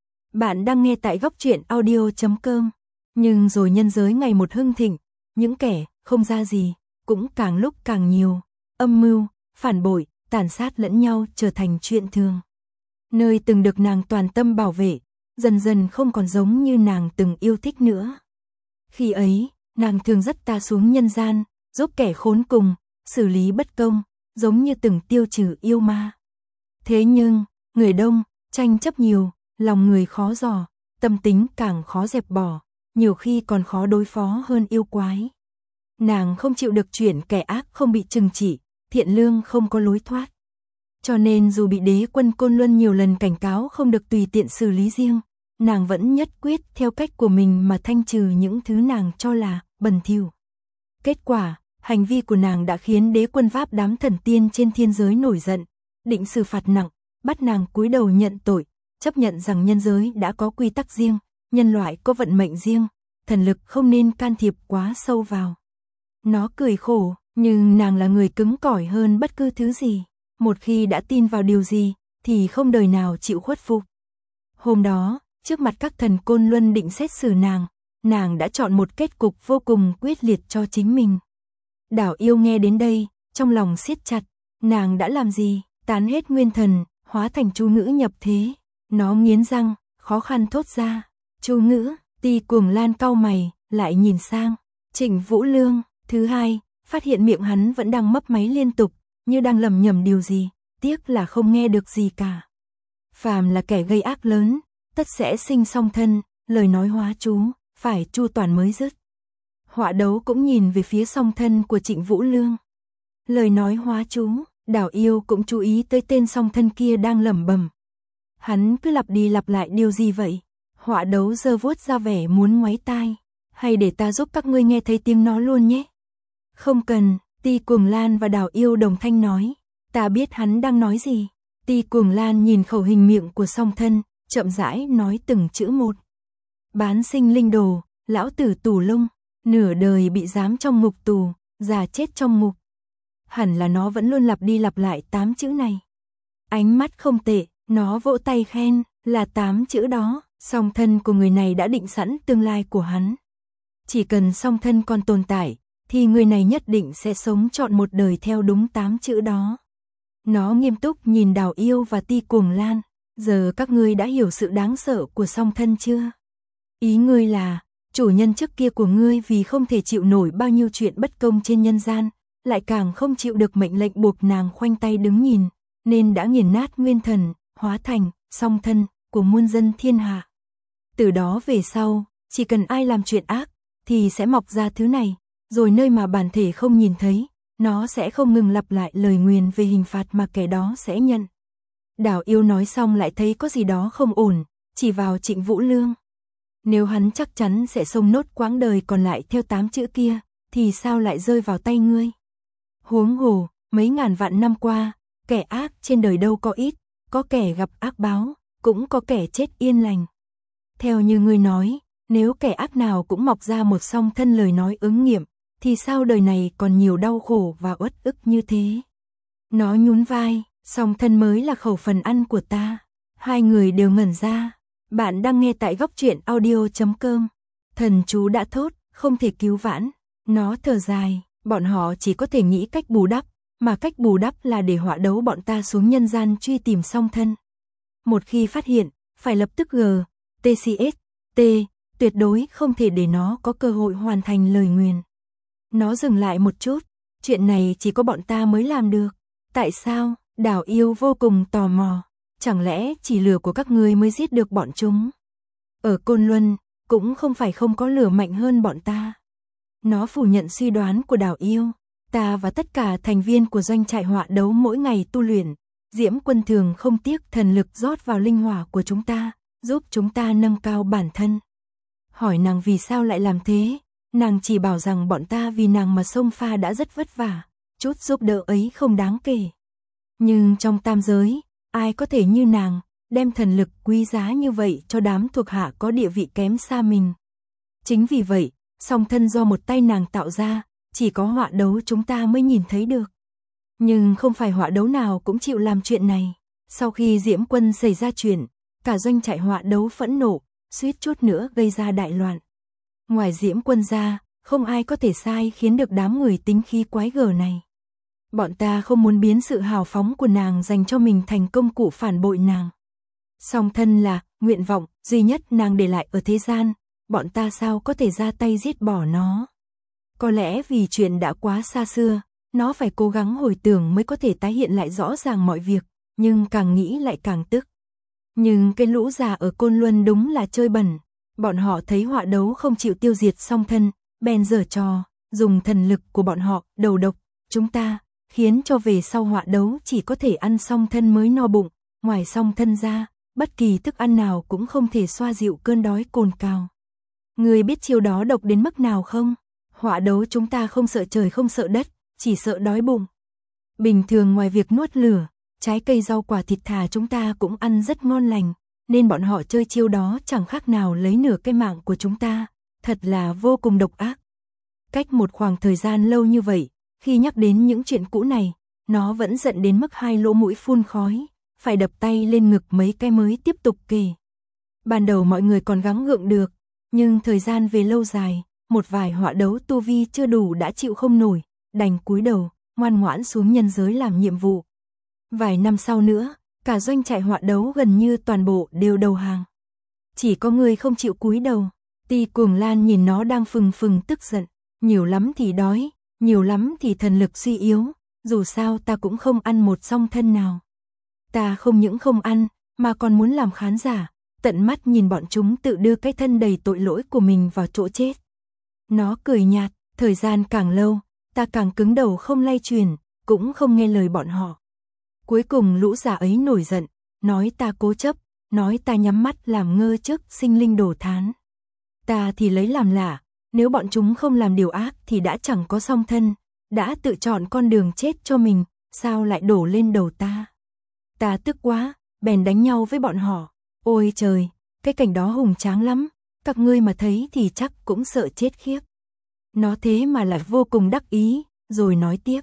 Speaker 1: Bạn đang nghe tại góc truyện audio chấm com. Nhưng rồi nhân giới ngày một hưng thịnh, những kẻ không ra gì, cũng càng lúc càng nhiều, âm mưu, phản bội, tàn sát lẫn nhau trở thành chuyện thường. Nơi từng được nàng toàn tâm bảo vệ, dần dần không còn giống như nàng từng yêu thích nữa. Khi ấy, nàng thường dắt ta xuống nhân gian, giúp kẻ khốn cùng, xử lý bất công, giống như từng tiêu trừ yêu ma. Thế nhưng, người đông, tranh chấp nhiều, lòng người khó dò, tâm tính càng khó dẹp bỏ, nhiều khi còn khó đối phó hơn yêu quái. Nàng không chịu được chuyện kẻ ác không bị trừng trị, thiện lương không có lối thoát. Cho nên dù bị đế quân Côn Luân nhiều lần cảnh cáo không được tùy tiện xử lý riêng, nàng vẫn nhất quyết theo cách của mình mà thanh trừ những thứ nàng cho là bẩn thỉu. Kết quả, hành vi của nàng đã khiến đế quân Pháp đám thần tiên trên thiên giới nổi giận, định xử phạt nặng, bắt nàng cúi đầu nhận tội, chấp nhận rằng nhân giới đã có quy tắc riêng, nhân loại có vận mệnh riêng, thần lực không nên can thiệp quá sâu vào. Nó cười khổ, nhưng nàng là người cứng cỏi hơn bất cứ thứ gì. Một khi đã tin vào điều gì, thì không đời nào chịu khuất phục. Hôm đó, trước mặt các thần Côn Luân định xét xử nàng, nàng đã chọn một kết cục vô cùng quyết liệt cho chính mình. Đào Yêu nghe đến đây, trong lòng siết chặt, nàng đã làm gì, tán hết nguyên thần, hóa thành chú ngữ nhập thế. Nó nghiến răng, khó khăn thốt ra, chú ngữ. Ti Cuồng Lan cau mày, lại nhìn sang Trịnh Vũ Lương. Thứ hai, phát hiện miệng hắn vẫn đang mấp máy liên tục, như đang lầm nhầm điều gì, tiếc là không nghe được gì cả. Phàm là kẻ gây ác lớn, tất sẽ sinh song thân, lời nói hóa chú, phải chu toàn mới dứt. Họa Đấu cũng nhìn về phía song thân của Trịnh Vũ Lương. Lời nói hóa chú, Đào Yêu cũng chú ý tới tên song thân kia đang lẩm bẩm. Hắn cứ lặp đi lặp lại điều gì vậy? Họa Đấu giơ vuốt ra vẻ muốn ngoáy tai, hay để ta giúp các ngươi nghe thấy tiếng nó luôn nhé. Không cần. Ti Cuồng Lan và Đào Yêu đồng thanh nói, ta biết hắn đang nói gì. Ti Cuồng Lan nhìn khẩu hình miệng của song thân, chậm rãi nói từng chữ một. Bán sinh linh đồ, lão tử tù lông, nửa đời bị giam trong ngục tù, già chết trong ngục. Hẳn là nó vẫn luôn lặp đi lặp lại tám chữ này. Ánh mắt không tệ, nó vỗ tay khen, là tám chữ đó, song thân của người này đã định sẵn tương lai của hắn. Chỉ cần song thân còn tồn tại, thì người này nhất định sẽ sống trọn một đời theo đúng tám chữ đó. Nó nghiêm túc nhìn Đào Yêu và Ti Cuồng Lan, giờ các ngươi đã hiểu sự đáng sợ của song thân chưa? Ý ngươi là, chủ nhân trước kia của ngươi vì không thể chịu nổi bao nhiêu chuyện bất công trên nhân gian, lại càng không chịu được mệnh lệnh buộc nàng khoanh tay đứng nhìn, nên đã nghiền nát nguyên thần, hóa thành song thân của muôn dân thiên hạ. Từ đó về sau, chỉ cần ai làm chuyện ác, thì sẽ mọc ra thứ này. Rồi nơi mà bản thể không nhìn thấy, nó sẽ không ngừng lặp lại lời nguyền về hình phạt mà kẻ đó sẽ nhận. Đào Yêu nói xong lại thấy có gì đó không ổn, chỉ vào Trịnh Vũ Lương. Nếu hắn chắc chắn sẽ sống nốt quãng đời còn lại theo tám chữ kia, thì sao lại rơi vào tay ngươi? Huống hồ, mấy ngàn vạn năm qua, kẻ ác trên đời đâu có ít, có kẻ gặp ác báo, cũng có kẻ chết yên lành. Theo như ngươi nói, nếu kẻ ác nào cũng mọc ra một song thân lời nói ứng nghiệm, thì sao đời này còn nhiều đau khổ và uất ức như thế? Nó nhún vai, song thân mới là khẩu phần ăn của ta. Hai người đều ngẩn ra. Bạn đang nghe tại góc truyện audio chấm com. Thần chú đã thốt, không thể cứu vãn. Nó thở dài, bọn họ chỉ có thể nghĩ cách bù đắp, mà cách bù đắp là để họa đấu bọn ta xuống nhân gian truy tìm song thân. Một khi phát hiện, phải lập tức G, T C S, T, tuyệt đối không thể để nó có cơ hội hoàn thành lời nguyền. Nó dừng lại một chút, chuyện này chỉ có bọn ta mới làm được. Tại sao? Đào Yêu vô cùng tò mò. Chẳng lẽ chỉ lửa của các ngươi mới giết được bọn chúng? Ở Côn Luân, cũng không phải không có lửa mạnh hơn bọn ta. Nó phủ nhận suy đoán của Đào Yêu. Ta và tất cả thành viên của doanh trại họa đấu mỗi ngày tu luyện. Diễm Quân thường không tiếc thần lực rót vào linh hỏa của chúng ta, giúp chúng ta nâng cao bản thân. Hỏi nàng vì sao lại làm thế? Nàng chỉ bảo rằng bọn ta vì nàng mà xông pha đã rất vất vả, chút giúp đỡ ấy không đáng kể. Nhưng trong tam giới, ai có thể như nàng, đem thần lực quý giá như vậy cho đám thuộc hạ có địa vị kém xa mình. Chính vì vậy, song thân do một tay nàng tạo ra, chỉ có họa đấu chúng ta mới nhìn thấy được. Nhưng không phải họa đấu nào cũng chịu làm chuyện này. Sau khi Diễm Quân xảy ra chuyện, cả doanh trại họa đấu phẫn nộ, suýt chút nữa gây ra đại loạn. Ngoài Diễm Quân ra, không ai có thể sai khiến được đám người tính khí quái gở này. Bọn ta không muốn biến sự hào phóng của nàng dành cho mình thành công cụ phản bội nàng. Song thân là nguyện vọng duy nhất nàng để lại ở thế gian, bọn ta sao có thể ra tay giết bỏ nó. Có lẽ vì chuyện đã quá xa xưa, nó phải cố gắng hồi tưởng mới có thể tái hiện lại rõ ràng mọi việc, nhưng càng nghĩ lại càng tức. Nhưng cái lũ già ở Côn Luân đúng là chơi bẩn, bọn họ thấy họa đấu không chịu tiêu diệt song thân, bèn giở trò, dùng thần lực của bọn họ đầu độc chúng ta, khiến cho về sau họa đấu chỉ có thể ăn song thân mới no bụng, ngoài song thân ra, bất kỳ thức ăn nào cũng không thể xoa dịu cơn đói cồn cào. Người biết chiêu đó độc đến mức nào không? Họa đấu chúng ta không sợ trời không sợ đất, chỉ sợ đói bụng. Bình thường ngoài việc nuốt lửa, trái cây rau quả thịt thà chúng ta cũng ăn rất ngon lành, nên bọn họ chơi chiêu đó chẳng khác nào lấy nửa cái mạng của chúng ta, thật là vô cùng độc ác. Cách một khoảng thời gian lâu như vậy, khi nhắc đến những chuyện cũ này, nó vẫn giận đến mức hai lỗ mũi phun khói, phải đập tay lên ngực mấy cái mới tiếp tục kể. Ban đầu mọi người còn gắng gượng được, nhưng thời gian về lâu dài, một vài họa đấu tu vi chưa đủ đã chịu không nổi, đành cúi đầu, ngoan ngoãn xuống nhân giới làm nhiệm vụ. Vài năm sau nữa, cả doanh trại họa đấu gần như toàn bộ đều đầu hàng. Chỉ có người không chịu cúi đầu. Ti Cuồng Lan nhìn nó đang phừng phừng tức giận, nhiều lắm thì đói, nhiều lắm thì thần lực suy yếu, dù sao ta cũng không ăn một song thân nào. Ta không những không ăn, mà còn muốn làm khán giả, tận mắt nhìn bọn chúng tự đưa cái thân đầy tội lỗi của mình vào chỗ chết. Nó cười nhạt, thời gian càng lâu, ta càng cứng đầu không lay truyền, cũng không nghe lời bọn họ. Cuối cùng lũ già ấy nổi giận, nói ta cố chấp, nói ta nhắm mắt làm ngơ trước sinh linh đổ thán. Ta thì lấy làm lạ, nếu bọn chúng không làm điều ác thì đã chẳng có song thân, đã tự chọn con đường chết cho mình, sao lại đổ lên đầu ta. Ta tức quá, bèn đánh nhau với bọn họ. Ôi trời, cái cảnh đó hùng tráng lắm, các ngươi mà thấy thì chắc cũng sợ chết khiếp. Nó thế mà lại vô cùng đắc ý, rồi nói tiếp.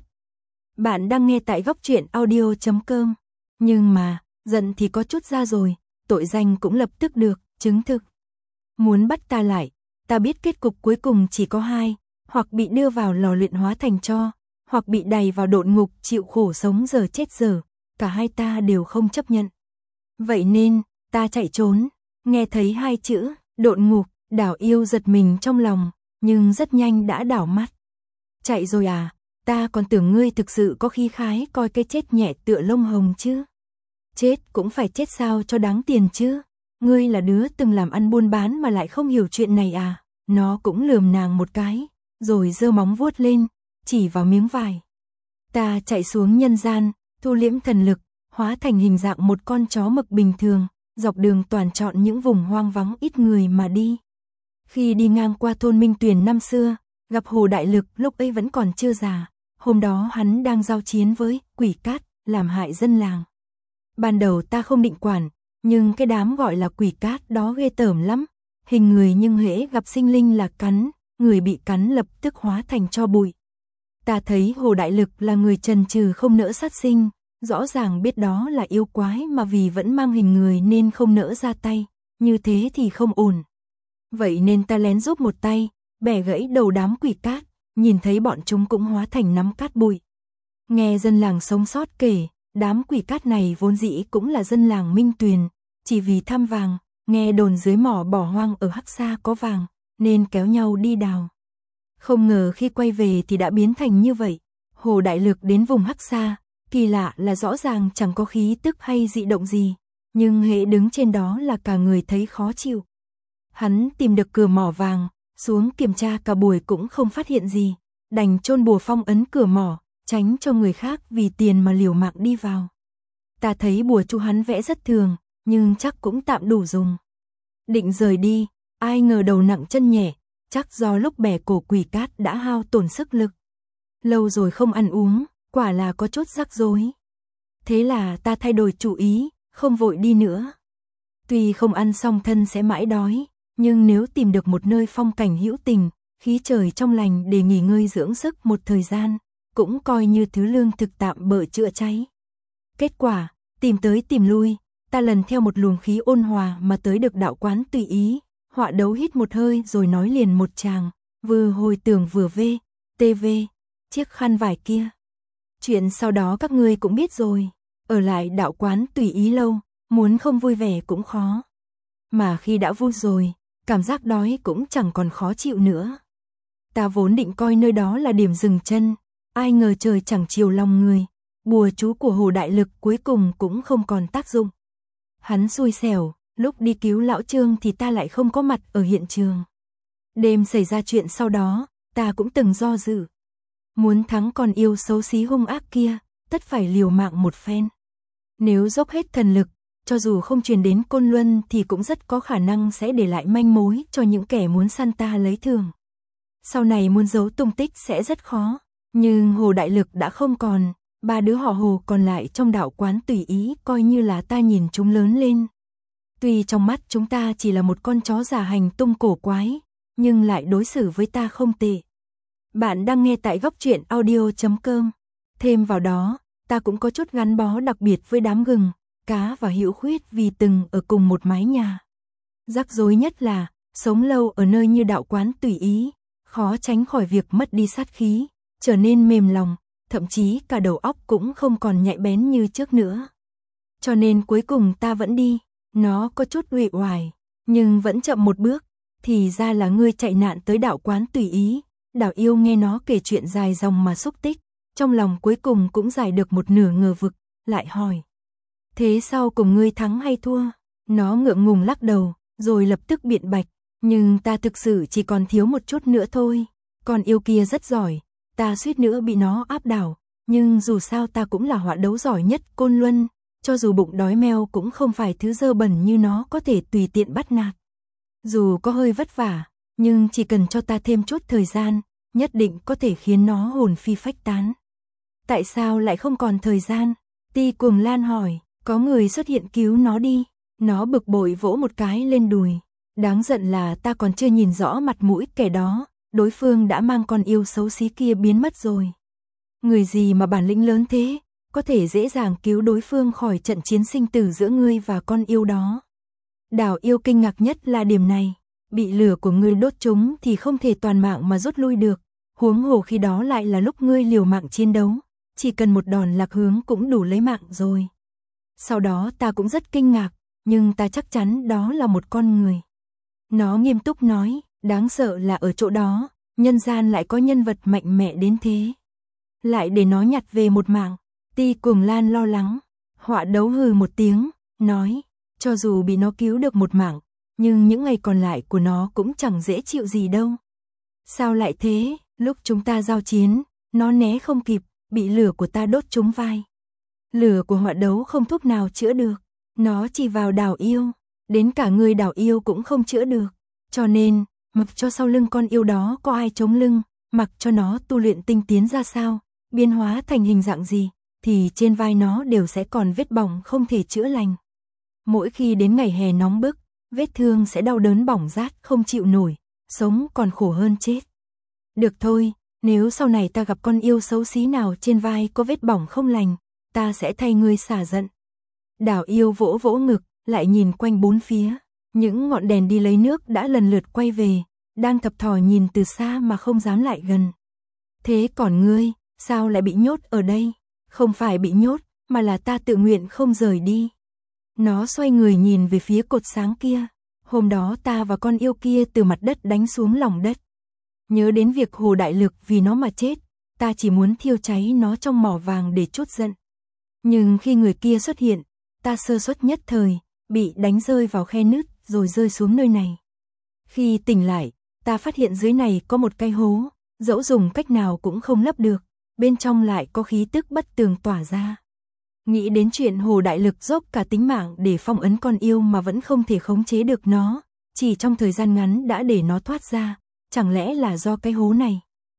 Speaker 1: Bạn đang nghe tại góc truyện audio chấm com. Nhưng mà, giận thì có chút ra rồi, tội danh cũng lập tức được chứng thực. Muốn bắt ta lại, ta biết kết cục cuối cùng chỉ có hai, hoặc bị đưa vào lò luyện hóa thành tro, hoặc bị đày vào độn ngục chịu khổ sống giờ chết giờ, cả hai ta đều không chấp nhận. Vậy nên, ta chạy trốn, nghe thấy hai chữ, độn ngục, Đào Yêu giật mình trong lòng, nhưng rất nhanh đã đảo mắt. Chạy rồi à, ta còn tưởng ngươi thực sự có khí khái coi cái chết nhẹ tựa lông hồng chứ. Chết cũng phải chết sao cho đáng tiền chứ. Ngươi là đứa từng làm ăn buôn bán mà lại không hiểu chuyện này à. Nó cũng lườm nàng một cái, rồi giơ móng vuốt lên, chỉ vào miếng vải. Ta chạy xuống nhân gian, thu liễm thần lực, hóa thành hình dạng một con chó mực bình thường, dọc đường toàn chọn những vùng hoang vắng ít người mà đi. Khi đi ngang qua thôn Minh Tuyền năm xưa, gặp Hồ Đại Lực lúc ấy vẫn còn chưa già, hôm đó hắn đang giao chiến với quỷ cát, làm hại dân làng. Ban đầu ta không định quản, nhưng cái đám gọi là quỷ cát đó ghê tởm lắm, hình người nhưng hễ gặp sinh linh là cắn, người bị cắn lập tức hóa thành tro bụi. Ta thấy Hồ Đại Lực là người trần trừ không nỡ sát sinh, rõ ràng biết đó là yêu quái mà vì vẫn mang hình người nên không nỡ ra tay, như thế thì không ổn. Vậy nên ta lén giúp một tay, bẻ gãy đầu đám quỷ cát, nhìn thấy bọn chúng cũng hóa thành nắm cát bụi. Nghe dân làng sống sót kể, đám quỷ cát này vốn dĩ cũng là dân làng Minh Tuyền, chỉ vì tham vàng, nghe đồn dưới mỏ bỏ hoang ở Hắc Sa có vàng, nên kéo nhau đi đào. Không ngờ khi quay về thì đã biến thành như vậy. Hồ Đại Lực đến vùng Hắc Sa, kỳ lạ là rõ ràng chẳng có khí tức hay dị động gì, nhưng hễ đứng trên đó là cả người thấy khó chịu. Hắn tìm được cửa mỏ vàng, xuống kiểm tra cả buổi cũng không phát hiện gì, đành chôn bùa phong ấn cửa mỏ, tránh cho người khác vì tiền mà liều mạng đi vào. Ta thấy bùa chú hắn vẽ rất thường, nhưng chắc cũng tạm đủ dùng. Định rời đi, ai ngờ đầu nặng chân nhẹ, chắc do lúc bẻ cổ quỷ cát đã hao tổn sức lực. Lâu rồi không ăn uống, quả là có chút rắc rối. Thế là ta thay đổi chủ ý, không vội đi nữa. Tuy không ăn xong thân sẽ mãi đói, nhưng nếu tìm được một nơi phong cảnh hữu tình, khí trời trong lành để nghỉ ngơi dưỡng sức một thời gian, cũng coi như thứ lương thực tạm bợ chữa cháy. Kết quả, tìm tới tìm lui, ta lần theo một luồng khí ôn hòa mà tới được đạo quán Tùy Ý. Họa Đấu hít một hơi rồi nói liền một tràng, vừa hồi tưởng vừa vê, tê vê, chiếc khăn vải kia. Chuyện sau đó các ngươi cũng biết rồi, ở lại đạo quán Tùy Ý lâu, muốn không vui vẻ cũng khó. Mà khi đã vui rồi, cảm giác đói cũng chẳng còn khó chịu nữa. Ta vốn định coi nơi đó là điểm dừng chân, ai ngờ trời chẳng chiều lòng người, bùa chú của Hồ Đại Lực cuối cùng cũng không còn tác dụng. Hắn xui xẻo, lúc đi cứu lão Trương thì ta lại không có mặt ở hiện trường. Đêm xảy ra chuyện sau đó, ta cũng từng do dự. Muốn thắng con yêu xấu xí hung ác kia, tất phải liều mạng một phen. Nếu dốc hết thần lực, cho dù không truyền đến Côn Luân thì cũng rất có khả năng sẽ để lại manh mối cho những kẻ muốn săn ta lấy thường. Sau này muốn giấu tung tích sẽ rất khó, nhưng Hồ Đại Lực đã không còn, ba đứa họ Hồ còn lại trong đạo quán Tùy Ý coi như là ta nhìn chúng lớn lên. Tuy trong mắt chúng ta chỉ là một con chó giả hành tung cổ quái, nhưng lại đối xử với ta không tệ. Bạn đang nghe tại góc truyện audio chấm com. Thêm vào đó, ta cũng có chút gắn bó đặc biệt với đám gừng, cá và Hữu Khuyết vì từng ở cùng một mái nhà. Rắc rối nhất là, sống lâu ở nơi như đạo quán Tùy Ý, khó tránh khỏi việc mất đi sát khí, trở nên mềm lòng, thậm chí cả đầu óc cũng không còn nhạy bén như trước nữa. Cho nên cuối cùng ta vẫn đi, nó có chút uể oải, nhưng vẫn chậm một bước, thì ra là ngươi chạy nạn tới đạo quán Tùy Ý. Đào Yêu nghe nó kể chuyện dài dòng mà xúc tích, trong lòng cuối cùng cũng giải được một nửa ngờ vực, lại hỏi. Thế sau cùng ngươi thắng hay thua? Nó ngượng ngùng lắc đầu, rồi lập tức biện bạch, nhưng ta thực sự chỉ còn thiếu một chút nữa thôi. Con yêu kia rất giỏi, ta suýt nữa bị nó áp đảo, nhưng dù sao ta cũng là họa đấu giỏi nhất Côn Luân, cho dù bụng đói meo cũng không phải thứ dơ bẩn như nó có thể tùy tiện bắt nạt. Dù có hơi vất vả, nhưng chỉ cần cho ta thêm chút thời gian, nhất định có thể khiến nó hồn phi phách tán. Tại sao lại không còn thời gian? Ti Cuồng Lan hỏi, có người xuất hiện cứu nó đi. Nó bực bội vỗ một cái lên đùi. Đáng giận là ta còn chưa nhìn rõ mặt mũi kẻ đó, đối phương đã mang con yêu xấu xí kia biến mất rồi. Người gì mà bản lĩnh lớn thế, có thể dễ dàng cứu đối phương khỏi trận chiến sinh tử giữa ngươi và con yêu đó. Đào Yêu kinh ngạc nhất là điểm này. Bị lửa của ngươi đốt trúng thì không thể toàn mạng mà rút lui được, huống hồ khi đó lại là lúc ngươi liều mạng chiến đấu, chỉ cần một đòn lạc hướng cũng đủ lấy mạng rồi. Sau đó ta cũng rất kinh ngạc, nhưng ta chắc chắn đó là một con người. Nó nghiêm túc nói, đáng sợ là ở chỗ đó, nhân gian lại có nhân vật mạnh mẽ đến thế. Lại để nó nhặt về một mạng. Ti Cuồng Lan lo lắng, Họa Đấu hừ một tiếng, nói, cho dù bị nó cứu được một mạng, nhưng những ngày còn lại của nó cũng chẳng dễ chịu gì đâu. Sao lại thế? Lúc chúng ta giao chiến, nó né không kịp, bị lửa của ta đốt trúng vai. Lửa của Họa Đấu không thuốc nào chữa được, nó chỉ vào Đào Yêu, đến cả người Đào Yêu cũng không chữa được. Cho nên, mặc cho sau lưng con yêu đó có ai chống lưng, mặc cho nó tu luyện tinh tiến ra sao, biến hóa thành hình dạng gì, thì trên vai nó đều sẽ còn vết bỏng không thể chữa lành. Mỗi khi đến ngày hè nóng bức, vết thương sẽ đau đớn bỏng rát không chịu nổi, sống còn khổ hơn chết. Được thôi, nếu sau này ta gặp con yêu xấu xí nào trên vai có vết bỏng không lành, ta sẽ thay ngươi xả giận. Đào Yêu vỗ vỗ ngực, lại nhìn quanh bốn phía. Những ngọn đèn đi lấy nước đã lần lượt quay về, đang thập thò nhìn từ xa mà không dám lại gần. Thế còn ngươi, sao lại bị nhốt ở đây? Không phải bị nhốt, mà là ta tự nguyện không rời đi. Nó xoay người nhìn về phía cột sáng kia. Hôm đó ta và con yêu kia từ mặt đất đánh xuống lòng đất. Nhớ đến việc Hồ Đại Lực vì nó mà chết, ta chỉ muốn thiêu cháy nó trong mỏ vàng để trút giận. Nhưng khi người kia xuất hiện, ta sơ suất nhất thời, bị đánh rơi vào khe nứt rồi rơi xuống nơi này. Khi tỉnh lại, ta phát hiện dưới này có một cái hố, dẫu dùng cách nào cũng không lấp được, bên trong lại có khí tức bất tường tỏa ra. Nghĩ đến chuyện Hồ Đại Lực dốc cả tính mạng để phong ấn con yêu mà vẫn không thể khống chế được nó, chỉ trong thời gian ngắn đã để nó thoát ra, chẳng lẽ là do cái hố này?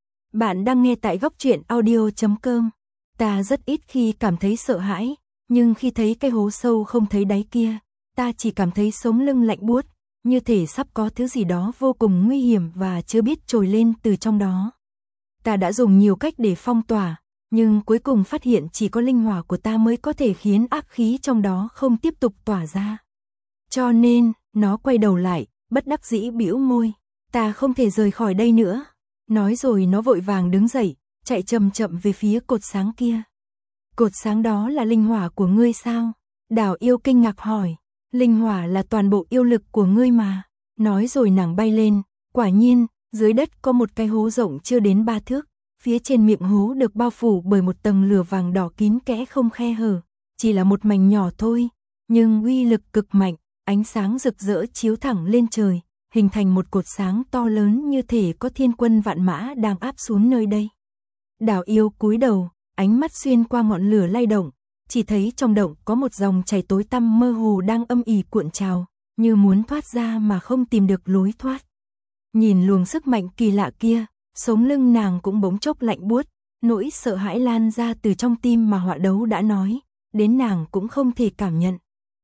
Speaker 1: Bạn đang nghe tại góc truyện audio chấm com. Ta rất ít khi cảm thấy sợ hãi, nhưng khi thấy cái hố sâu không thấy đáy kia, ta chỉ cảm thấy sống lưng lạnh buốt, như thể sắp có thứ gì đó vô cùng nguy hiểm và chưa biết trồi lên từ trong đó. Ta đã dùng nhiều cách để phong tỏa, nhưng cuối cùng phát hiện chỉ có linh hỏa của ta mới có thể khiến ác khí trong đó không tiếp tục tỏa ra. Cho nên, nó quay đầu lại, bất đắc dĩ bĩu môi. Ta không thể rời khỏi đây nữa. Nói rồi nó vội vàng đứng dậy, chạy chậm chậm về phía cột sáng kia. Cột sáng đó là linh hỏa của ngươi sao? Đào Yêu kinh ngạc hỏi. Linh hỏa là toàn bộ yêu lực của ngươi mà. Nói rồi nàng bay lên, quả nhiên, dưới đất có một cái hố rộng chưa đến ba thước. Phía trên miệng hố được bao phủ bởi một tầng lửa vàng đỏ kín kẽ không khe hở. Chỉ là một mảnh nhỏ thôi, nhưng uy lực cực mạnh, ánh sáng rực rỡ chiếu thẳng lên trời, hình thành một cột sáng to lớn như thể có thiên quân vạn mã đang áp xuống nơi đây. Đào Yêu cúi đầu, ánh mắt xuyên qua ngọn lửa lay động, chỉ thấy trong động có một dòng chảy tối tăm mơ hồ đang âm ỉ cuộn trào, như muốn thoát ra mà không tìm được lối thoát. Nhìn luồng sức mạnh kỳ lạ kia, sống lưng nàng cũng bỗng chốc lạnh buốt, nỗi sợ hãi lan ra từ trong tim mà Họa Đấu đã nói, đến nàng cũng không thể cảm nhận.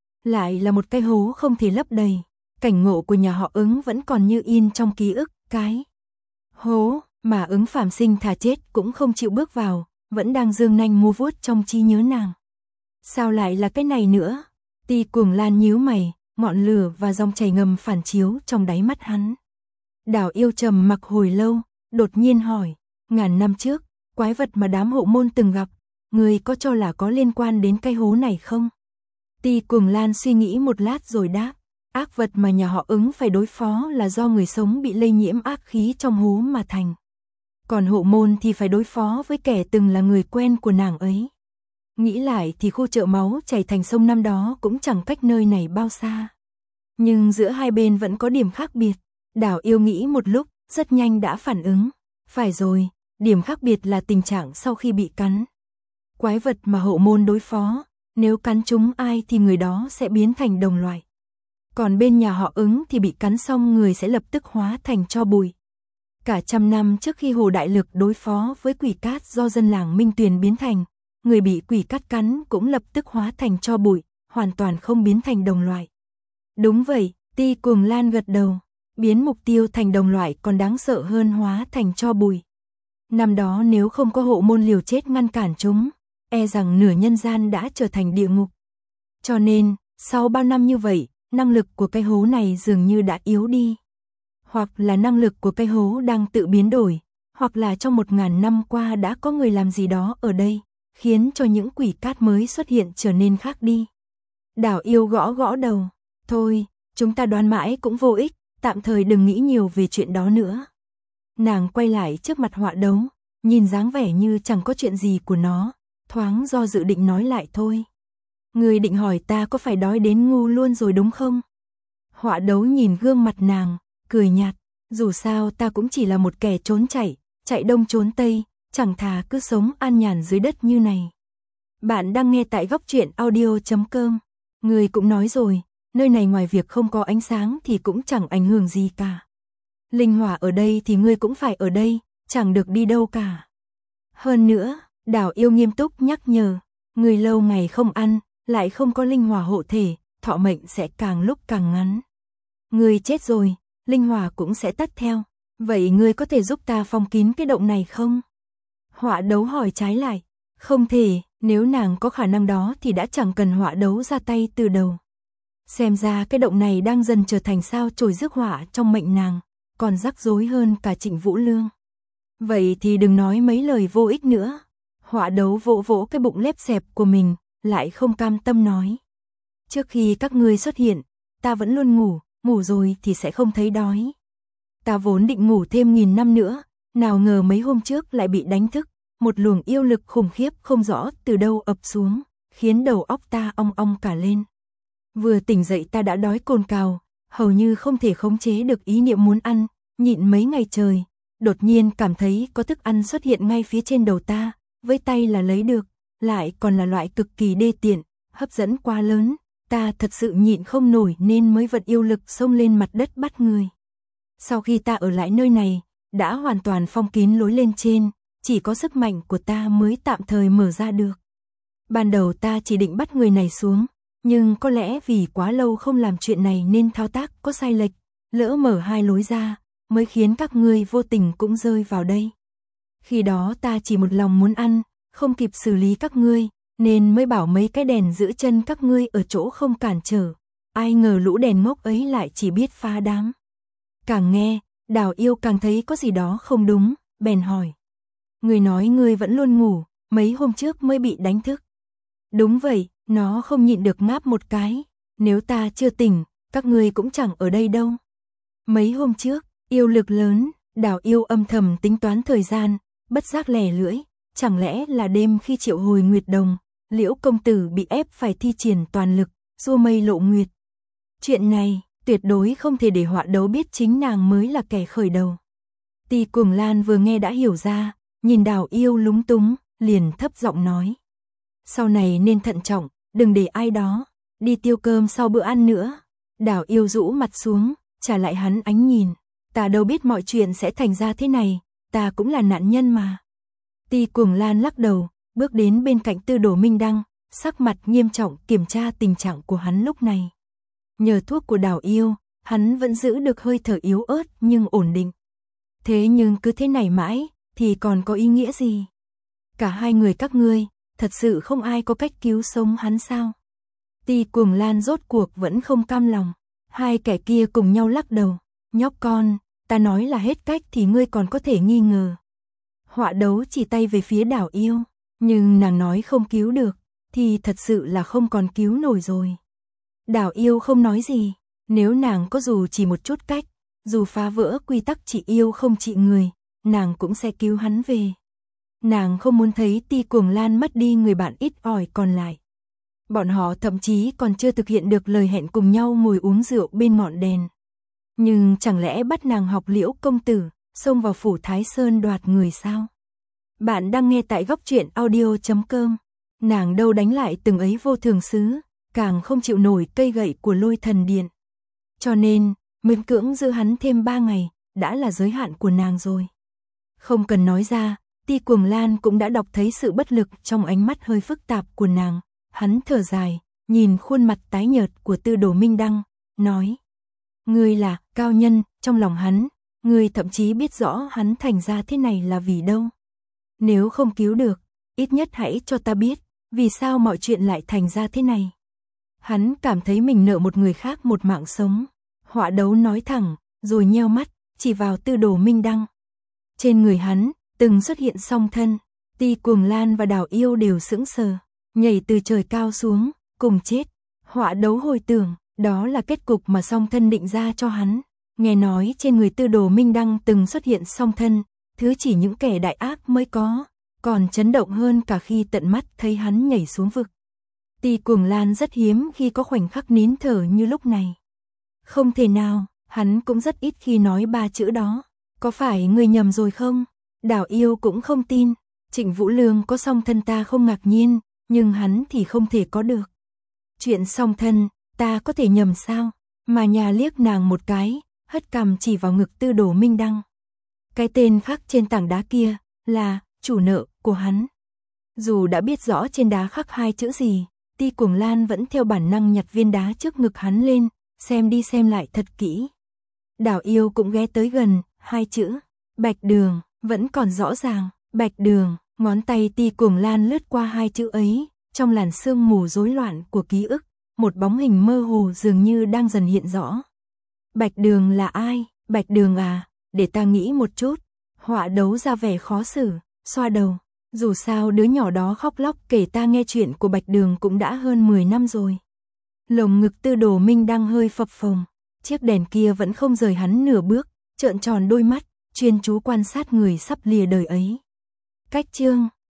Speaker 1: Lại là một cái hố không thể lấp đầy, cảnh ngộ của nhà họ Ứng vẫn còn như in trong ký ức, cái hố mà Ứng Phàm Sinh thà chết cũng không chịu bước vào, vẫn đang dương nanh múa vuốt trong trí nhớ nàng. Sao lại là cái này nữa? Ti Cuồng Lan nhíu mày, ngọn lửa và dòng chảy ngầm phản chiếu trong đáy mắt hắn. Đào Yêu trầm mặc hồi lâu, đột nhiên hỏi, ngàn năm trước, quái vật mà đám hộ môn từng gặp, người có cho là có liên quan đến cái hố này không? Ti Cuồng Lan suy nghĩ một lát rồi đáp, ác vật mà nhà họ Ứng phải đối phó là do người sống bị lây nhiễm ác khí trong hố mà thành. Còn hộ môn thì phải đối phó với kẻ từng là người quen của nàng ấy. Nghĩ lại thì khu chợ máu chảy thành sông năm đó cũng chẳng cách nơi này bao xa. Nhưng giữa hai bên vẫn có điểm khác biệt. Đào Yêu nghĩ một lúc, rất nhanh đã phản ứng. Phải rồi, điểm khác biệt là tình trạng sau khi bị cắn. Quái vật mà hộ môn đối phó, nếu cắn trúng ai thì người đó sẽ biến thành đồng loại. Còn bên nhà họ Ứng thì bị cắn xong người sẽ lập tức hóa thành tro bụi. Cả trăm năm trước khi Hồ Đại Lực đối phó với quỷ cát do dân làng Minh Tuyền biến thành, người bị quỷ cát cắn cũng lập tức hóa thành tro bụi, hoàn toàn không biến thành đồng loại. Đúng vậy, Ti Cuồng Lan gật đầu, biến mục tiêu thành đồng loại còn đáng sợ hơn hóa thành tro bụi. Năm đó nếu không có hộ môn liều chết ngăn cản chúng, e rằng nửa nhân gian đã trở thành địa ngục. Cho nên, sau bao năm như vậy, năng lực của cái hố này dường như đã yếu đi. Hoặc là năng lực của cái hố đang tự biến đổi, hoặc là trong một ngàn năm qua đã có người làm gì đó ở đây, khiến cho những quỷ cát mới xuất hiện trở nên khác đi. Đào Yêu gõ gõ đầu, thôi, chúng ta đoán mãi cũng vô ích, tạm thời đừng nghĩ nhiều về chuyện đó nữa. Nàng quay lại trước mặt Họa Đấu, nhìn dáng vẻ như chẳng có chuyện gì của nó, thoáng do dự định nói lại thôi. Người định hỏi ta có phải đói đến ngu luôn rồi đúng không? Họa Đấu nhìn gương mặt nàng, cười nhạt, dù sao ta cũng chỉ là một kẻ trốn chạy, chạy đông trốn tây, chẳng thà cứ sống an nhàn dưới đất như này. Bạn đang nghe tại góc truyện audio chấm com. Người cũng nói rồi, nơi này ngoài việc không có ánh sáng thì cũng chẳng ảnh hưởng gì cả. Linh hỏa ở đây thì ngươi cũng phải ở đây, chẳng được đi đâu cả. Hơn nữa, Đào Yêu nghiêm túc nhắc nhở, người lâu ngày không ăn, lại không có linh hỏa hộ thể, thọ mệnh sẽ càng lúc càng ngắn. Ngươi chết rồi, linh hỏa cũng sẽ tắt theo. Vậy ngươi có thể giúp ta phong kín cái động này không? Họa Đấu hỏi trái lại. Không thể, nếu nàng có khả năng đó thì đã chẳng cần Họa Đấu ra tay từ đầu. Xem ra cái động này đang dần trở thành sao chổi rước họa trong mệnh nàng, còn rắc rối hơn cả Trịnh Vũ Lương. Vậy thì đừng nói mấy lời vô ích nữa. Họa đấu vỗ vỗ cái bụng lép xẹp của mình, lại không cam tâm nói. Trước khi các ngươi xuất hiện, ta vẫn luôn ngủ, ngủ rồi thì sẽ không thấy đói. Ta vốn định ngủ thêm nghìn năm nữa, nào ngờ mấy hôm trước lại bị đánh thức, một luồng yêu lực khủng khiếp không rõ từ đâu ập xuống, khiến đầu óc ta ong ong cả lên. Vừa tỉnh dậy ta đã đói cồn cào, hầu như không thể khống chế được ý niệm muốn ăn, nhịn mấy ngày trời, đột nhiên cảm thấy có thức ăn xuất hiện ngay phía trên đầu ta, với tay là lấy được, lại còn là loại cực kỳ đê tiện, hấp dẫn quá lớn, ta thật sự nhịn không nổi nên mới vận yêu lực xông lên mặt đất bắt người. Sau khi ta ở lại nơi này, đã hoàn toàn phong kín lối lên trên, chỉ có sức mạnh của ta mới tạm thời mở ra được. Ban đầu ta chỉ định bắt người này xuống, nhưng có lẽ vì quá lâu không làm chuyện này nên thao tác có sai lệch, lỡ mở hai lối ra, mới khiến các ngươi vô tình cũng rơi vào đây. Khi đó ta chỉ một lòng muốn ăn, không kịp xử lý các ngươi, nên mới bảo mấy cái đèn giữ chân các ngươi ở chỗ không cản trở. Ai ngờ lũ đèn ngốc ấy lại chỉ biết phá đám. Càng nghe, Đào Yêu càng thấy có gì đó không đúng, bèn hỏi. Ngươi nói ngươi vẫn luôn ngủ, mấy hôm trước mới bị đánh thức. Đúng vậy, nó không nhịn được ngáp một cái. Nếu ta chưa tỉnh, các ngươi cũng chẳng ở đây đâu. Mấy hôm trước, yêu lực lớn, Đào Yêu âm thầm tính toán thời gian, bất giác lẻ lưỡi. Chẳng lẽ là đêm khi triệu hồi Nguyệt Đồng, Liễu công tử bị ép phải thi triển toàn lực, xua mây lộ nguyệt. Chuyện này, tuyệt đối không thể để họa đấu biết chính nàng mới là kẻ khởi đầu. Ti Cuồng Lan vừa nghe đã hiểu ra, nhìn Đào Yêu lúng túng, liền thấp giọng nói. Sau này nên thận trọng, đừng để ai đó đi tiêu cơm sau bữa ăn nữa. Đào Yêu rũ mặt xuống, trả lại hắn ánh nhìn. Ta đâu biết mọi chuyện sẽ thành ra thế này, ta cũng là nạn nhân mà. Ti Cuồng Lan lắc đầu, bước đến bên cạnh Tư Đồ Minh Đăng, sắc mặt nghiêm trọng kiểm tra tình trạng của hắn lúc này. Nhờ thuốc của Đào Yêu, hắn vẫn giữ được hơi thở yếu ớt nhưng ổn định. Thế nhưng cứ thế này mãi, thì còn có ý nghĩa gì? Cả hai người các ngươi, thật sự không ai có cách cứu sống hắn sao? Ti Cuồng Lan rốt cuộc vẫn không cam lòng. Hai kẻ kia cùng nhau lắc đầu. Nhóc con, ta nói là hết cách thì ngươi còn có thể nghi ngờ. Họa đấu chỉ tay về phía Đào Yêu, nhưng nàng nói không cứu được, thì thật sự là không còn cứu nổi rồi. Đào Yêu không nói gì, nếu nàng có dù chỉ một chút cách, dù phá vỡ quy tắc chỉ yêu không trị người, nàng cũng sẽ cứu hắn về. Nàng không muốn thấy Ti Cuồng Lan mất đi người bạn ít ỏi còn lại. Bọn họ thậm chí còn chưa thực hiện được lời hẹn cùng nhau ngồi uống rượu bên ngọn đèn. Nhưng chẳng lẽ bắt nàng học Liễu công tử, xông vào phủ Thái Sơn đoạt người sao? Bạn đang nghe tại góc truyện audio chấm com. Nàng đâu đánh lại từng ấy vô thường sứ, càng không chịu nổi cây gậy của Lôi Thần Điện. Cho nên, miễn cưỡng giữ hắn thêm ba ngày, đã là giới hạn của nàng rồi. Không cần nói ra, Ti Cuồng Lan cũng đã đọc thấy sự bất lực trong ánh mắt hơi phức tạp của nàng. Hắn thở dài, nhìn khuôn mặt tái nhợt của Tư Đồ Minh Đăng, nói. Ngươi là cao nhân, trong lòng hắn, ngươi thậm chí biết rõ hắn thành ra thế này là vì đâu. Nếu không cứu được, ít nhất hãy cho ta biết, vì sao mọi chuyện lại thành ra thế này. Hắn cảm thấy mình nợ một người khác một mạng sống. Họa đấu nói thẳng, rồi nheo mắt, chỉ vào Tư Đồ Minh Đăng. Trên người hắn, từng xuất hiện song thân, Ti Cuồng Lan và Đào Yêu đều sững sờ, nhảy từ trời cao xuống, cùng chết. Họa đấu hồi tưởng, đó là kết cục mà song thân định ra cho hắn. Nghe nói trên người Tư Đồ Minh Đăng từng xuất hiện song thân, thứ chỉ những kẻ đại ác mới có, còn chấn động hơn cả khi tận mắt thấy hắn nhảy xuống vực. Ti Cuồng Lan rất hiếm khi có khoảnh khắc nín thở như lúc này. Không thể nào, hắn cũng rất ít khi nói ba chữ đó. Có phải người nhầm rồi không? Đào Yêu cũng không tin. Trịnh Vũ Lương có song thân ta không ngạc nhiên, nhưng hắn thì không thể có được. Chuyện song thân, ta có thể nhầm sao? Mà nhà liếc nàng một cái, hất cằm chỉ vào ngực Tư Đồ Minh Đăng. Cái tên khắc trên tảng đá kia là chủ nợ của hắn. Dù đã biết rõ trên đá khắc hai chữ gì, Ti Cuồng Lan vẫn theo bản năng nhặt viên đá trước ngực hắn lên, xem đi xem lại thật kỹ. Đào Yêu cũng ghé tới gần, hai chữ Bạch Đường vẫn còn rõ ràng. Bạch Đường, ngón tay Ti Cuồng Lan lướt qua hai chữ ấy, trong làn sương mù rối loạn của ký ức, một bóng hình mơ hồ dường như đang dần hiện rõ. Bạch Đường là ai? Bạch Đường à, để ta nghĩ một chút. Họa đấu ra vẻ khó xử, xoa đầu. Dù sao đứa nhỏ đó khóc lóc kể ta nghe chuyện của Bạch Đường cũng đã hơn mười năm rồi. Lồng ngực Tư Đồ Minh đang hơi phập phồng, chiếc đèn kia vẫn không rời hắn nửa bước, trợn tròn đôi mắt, chuyên chú quan sát người sắp lìa đời ấy. Cách chương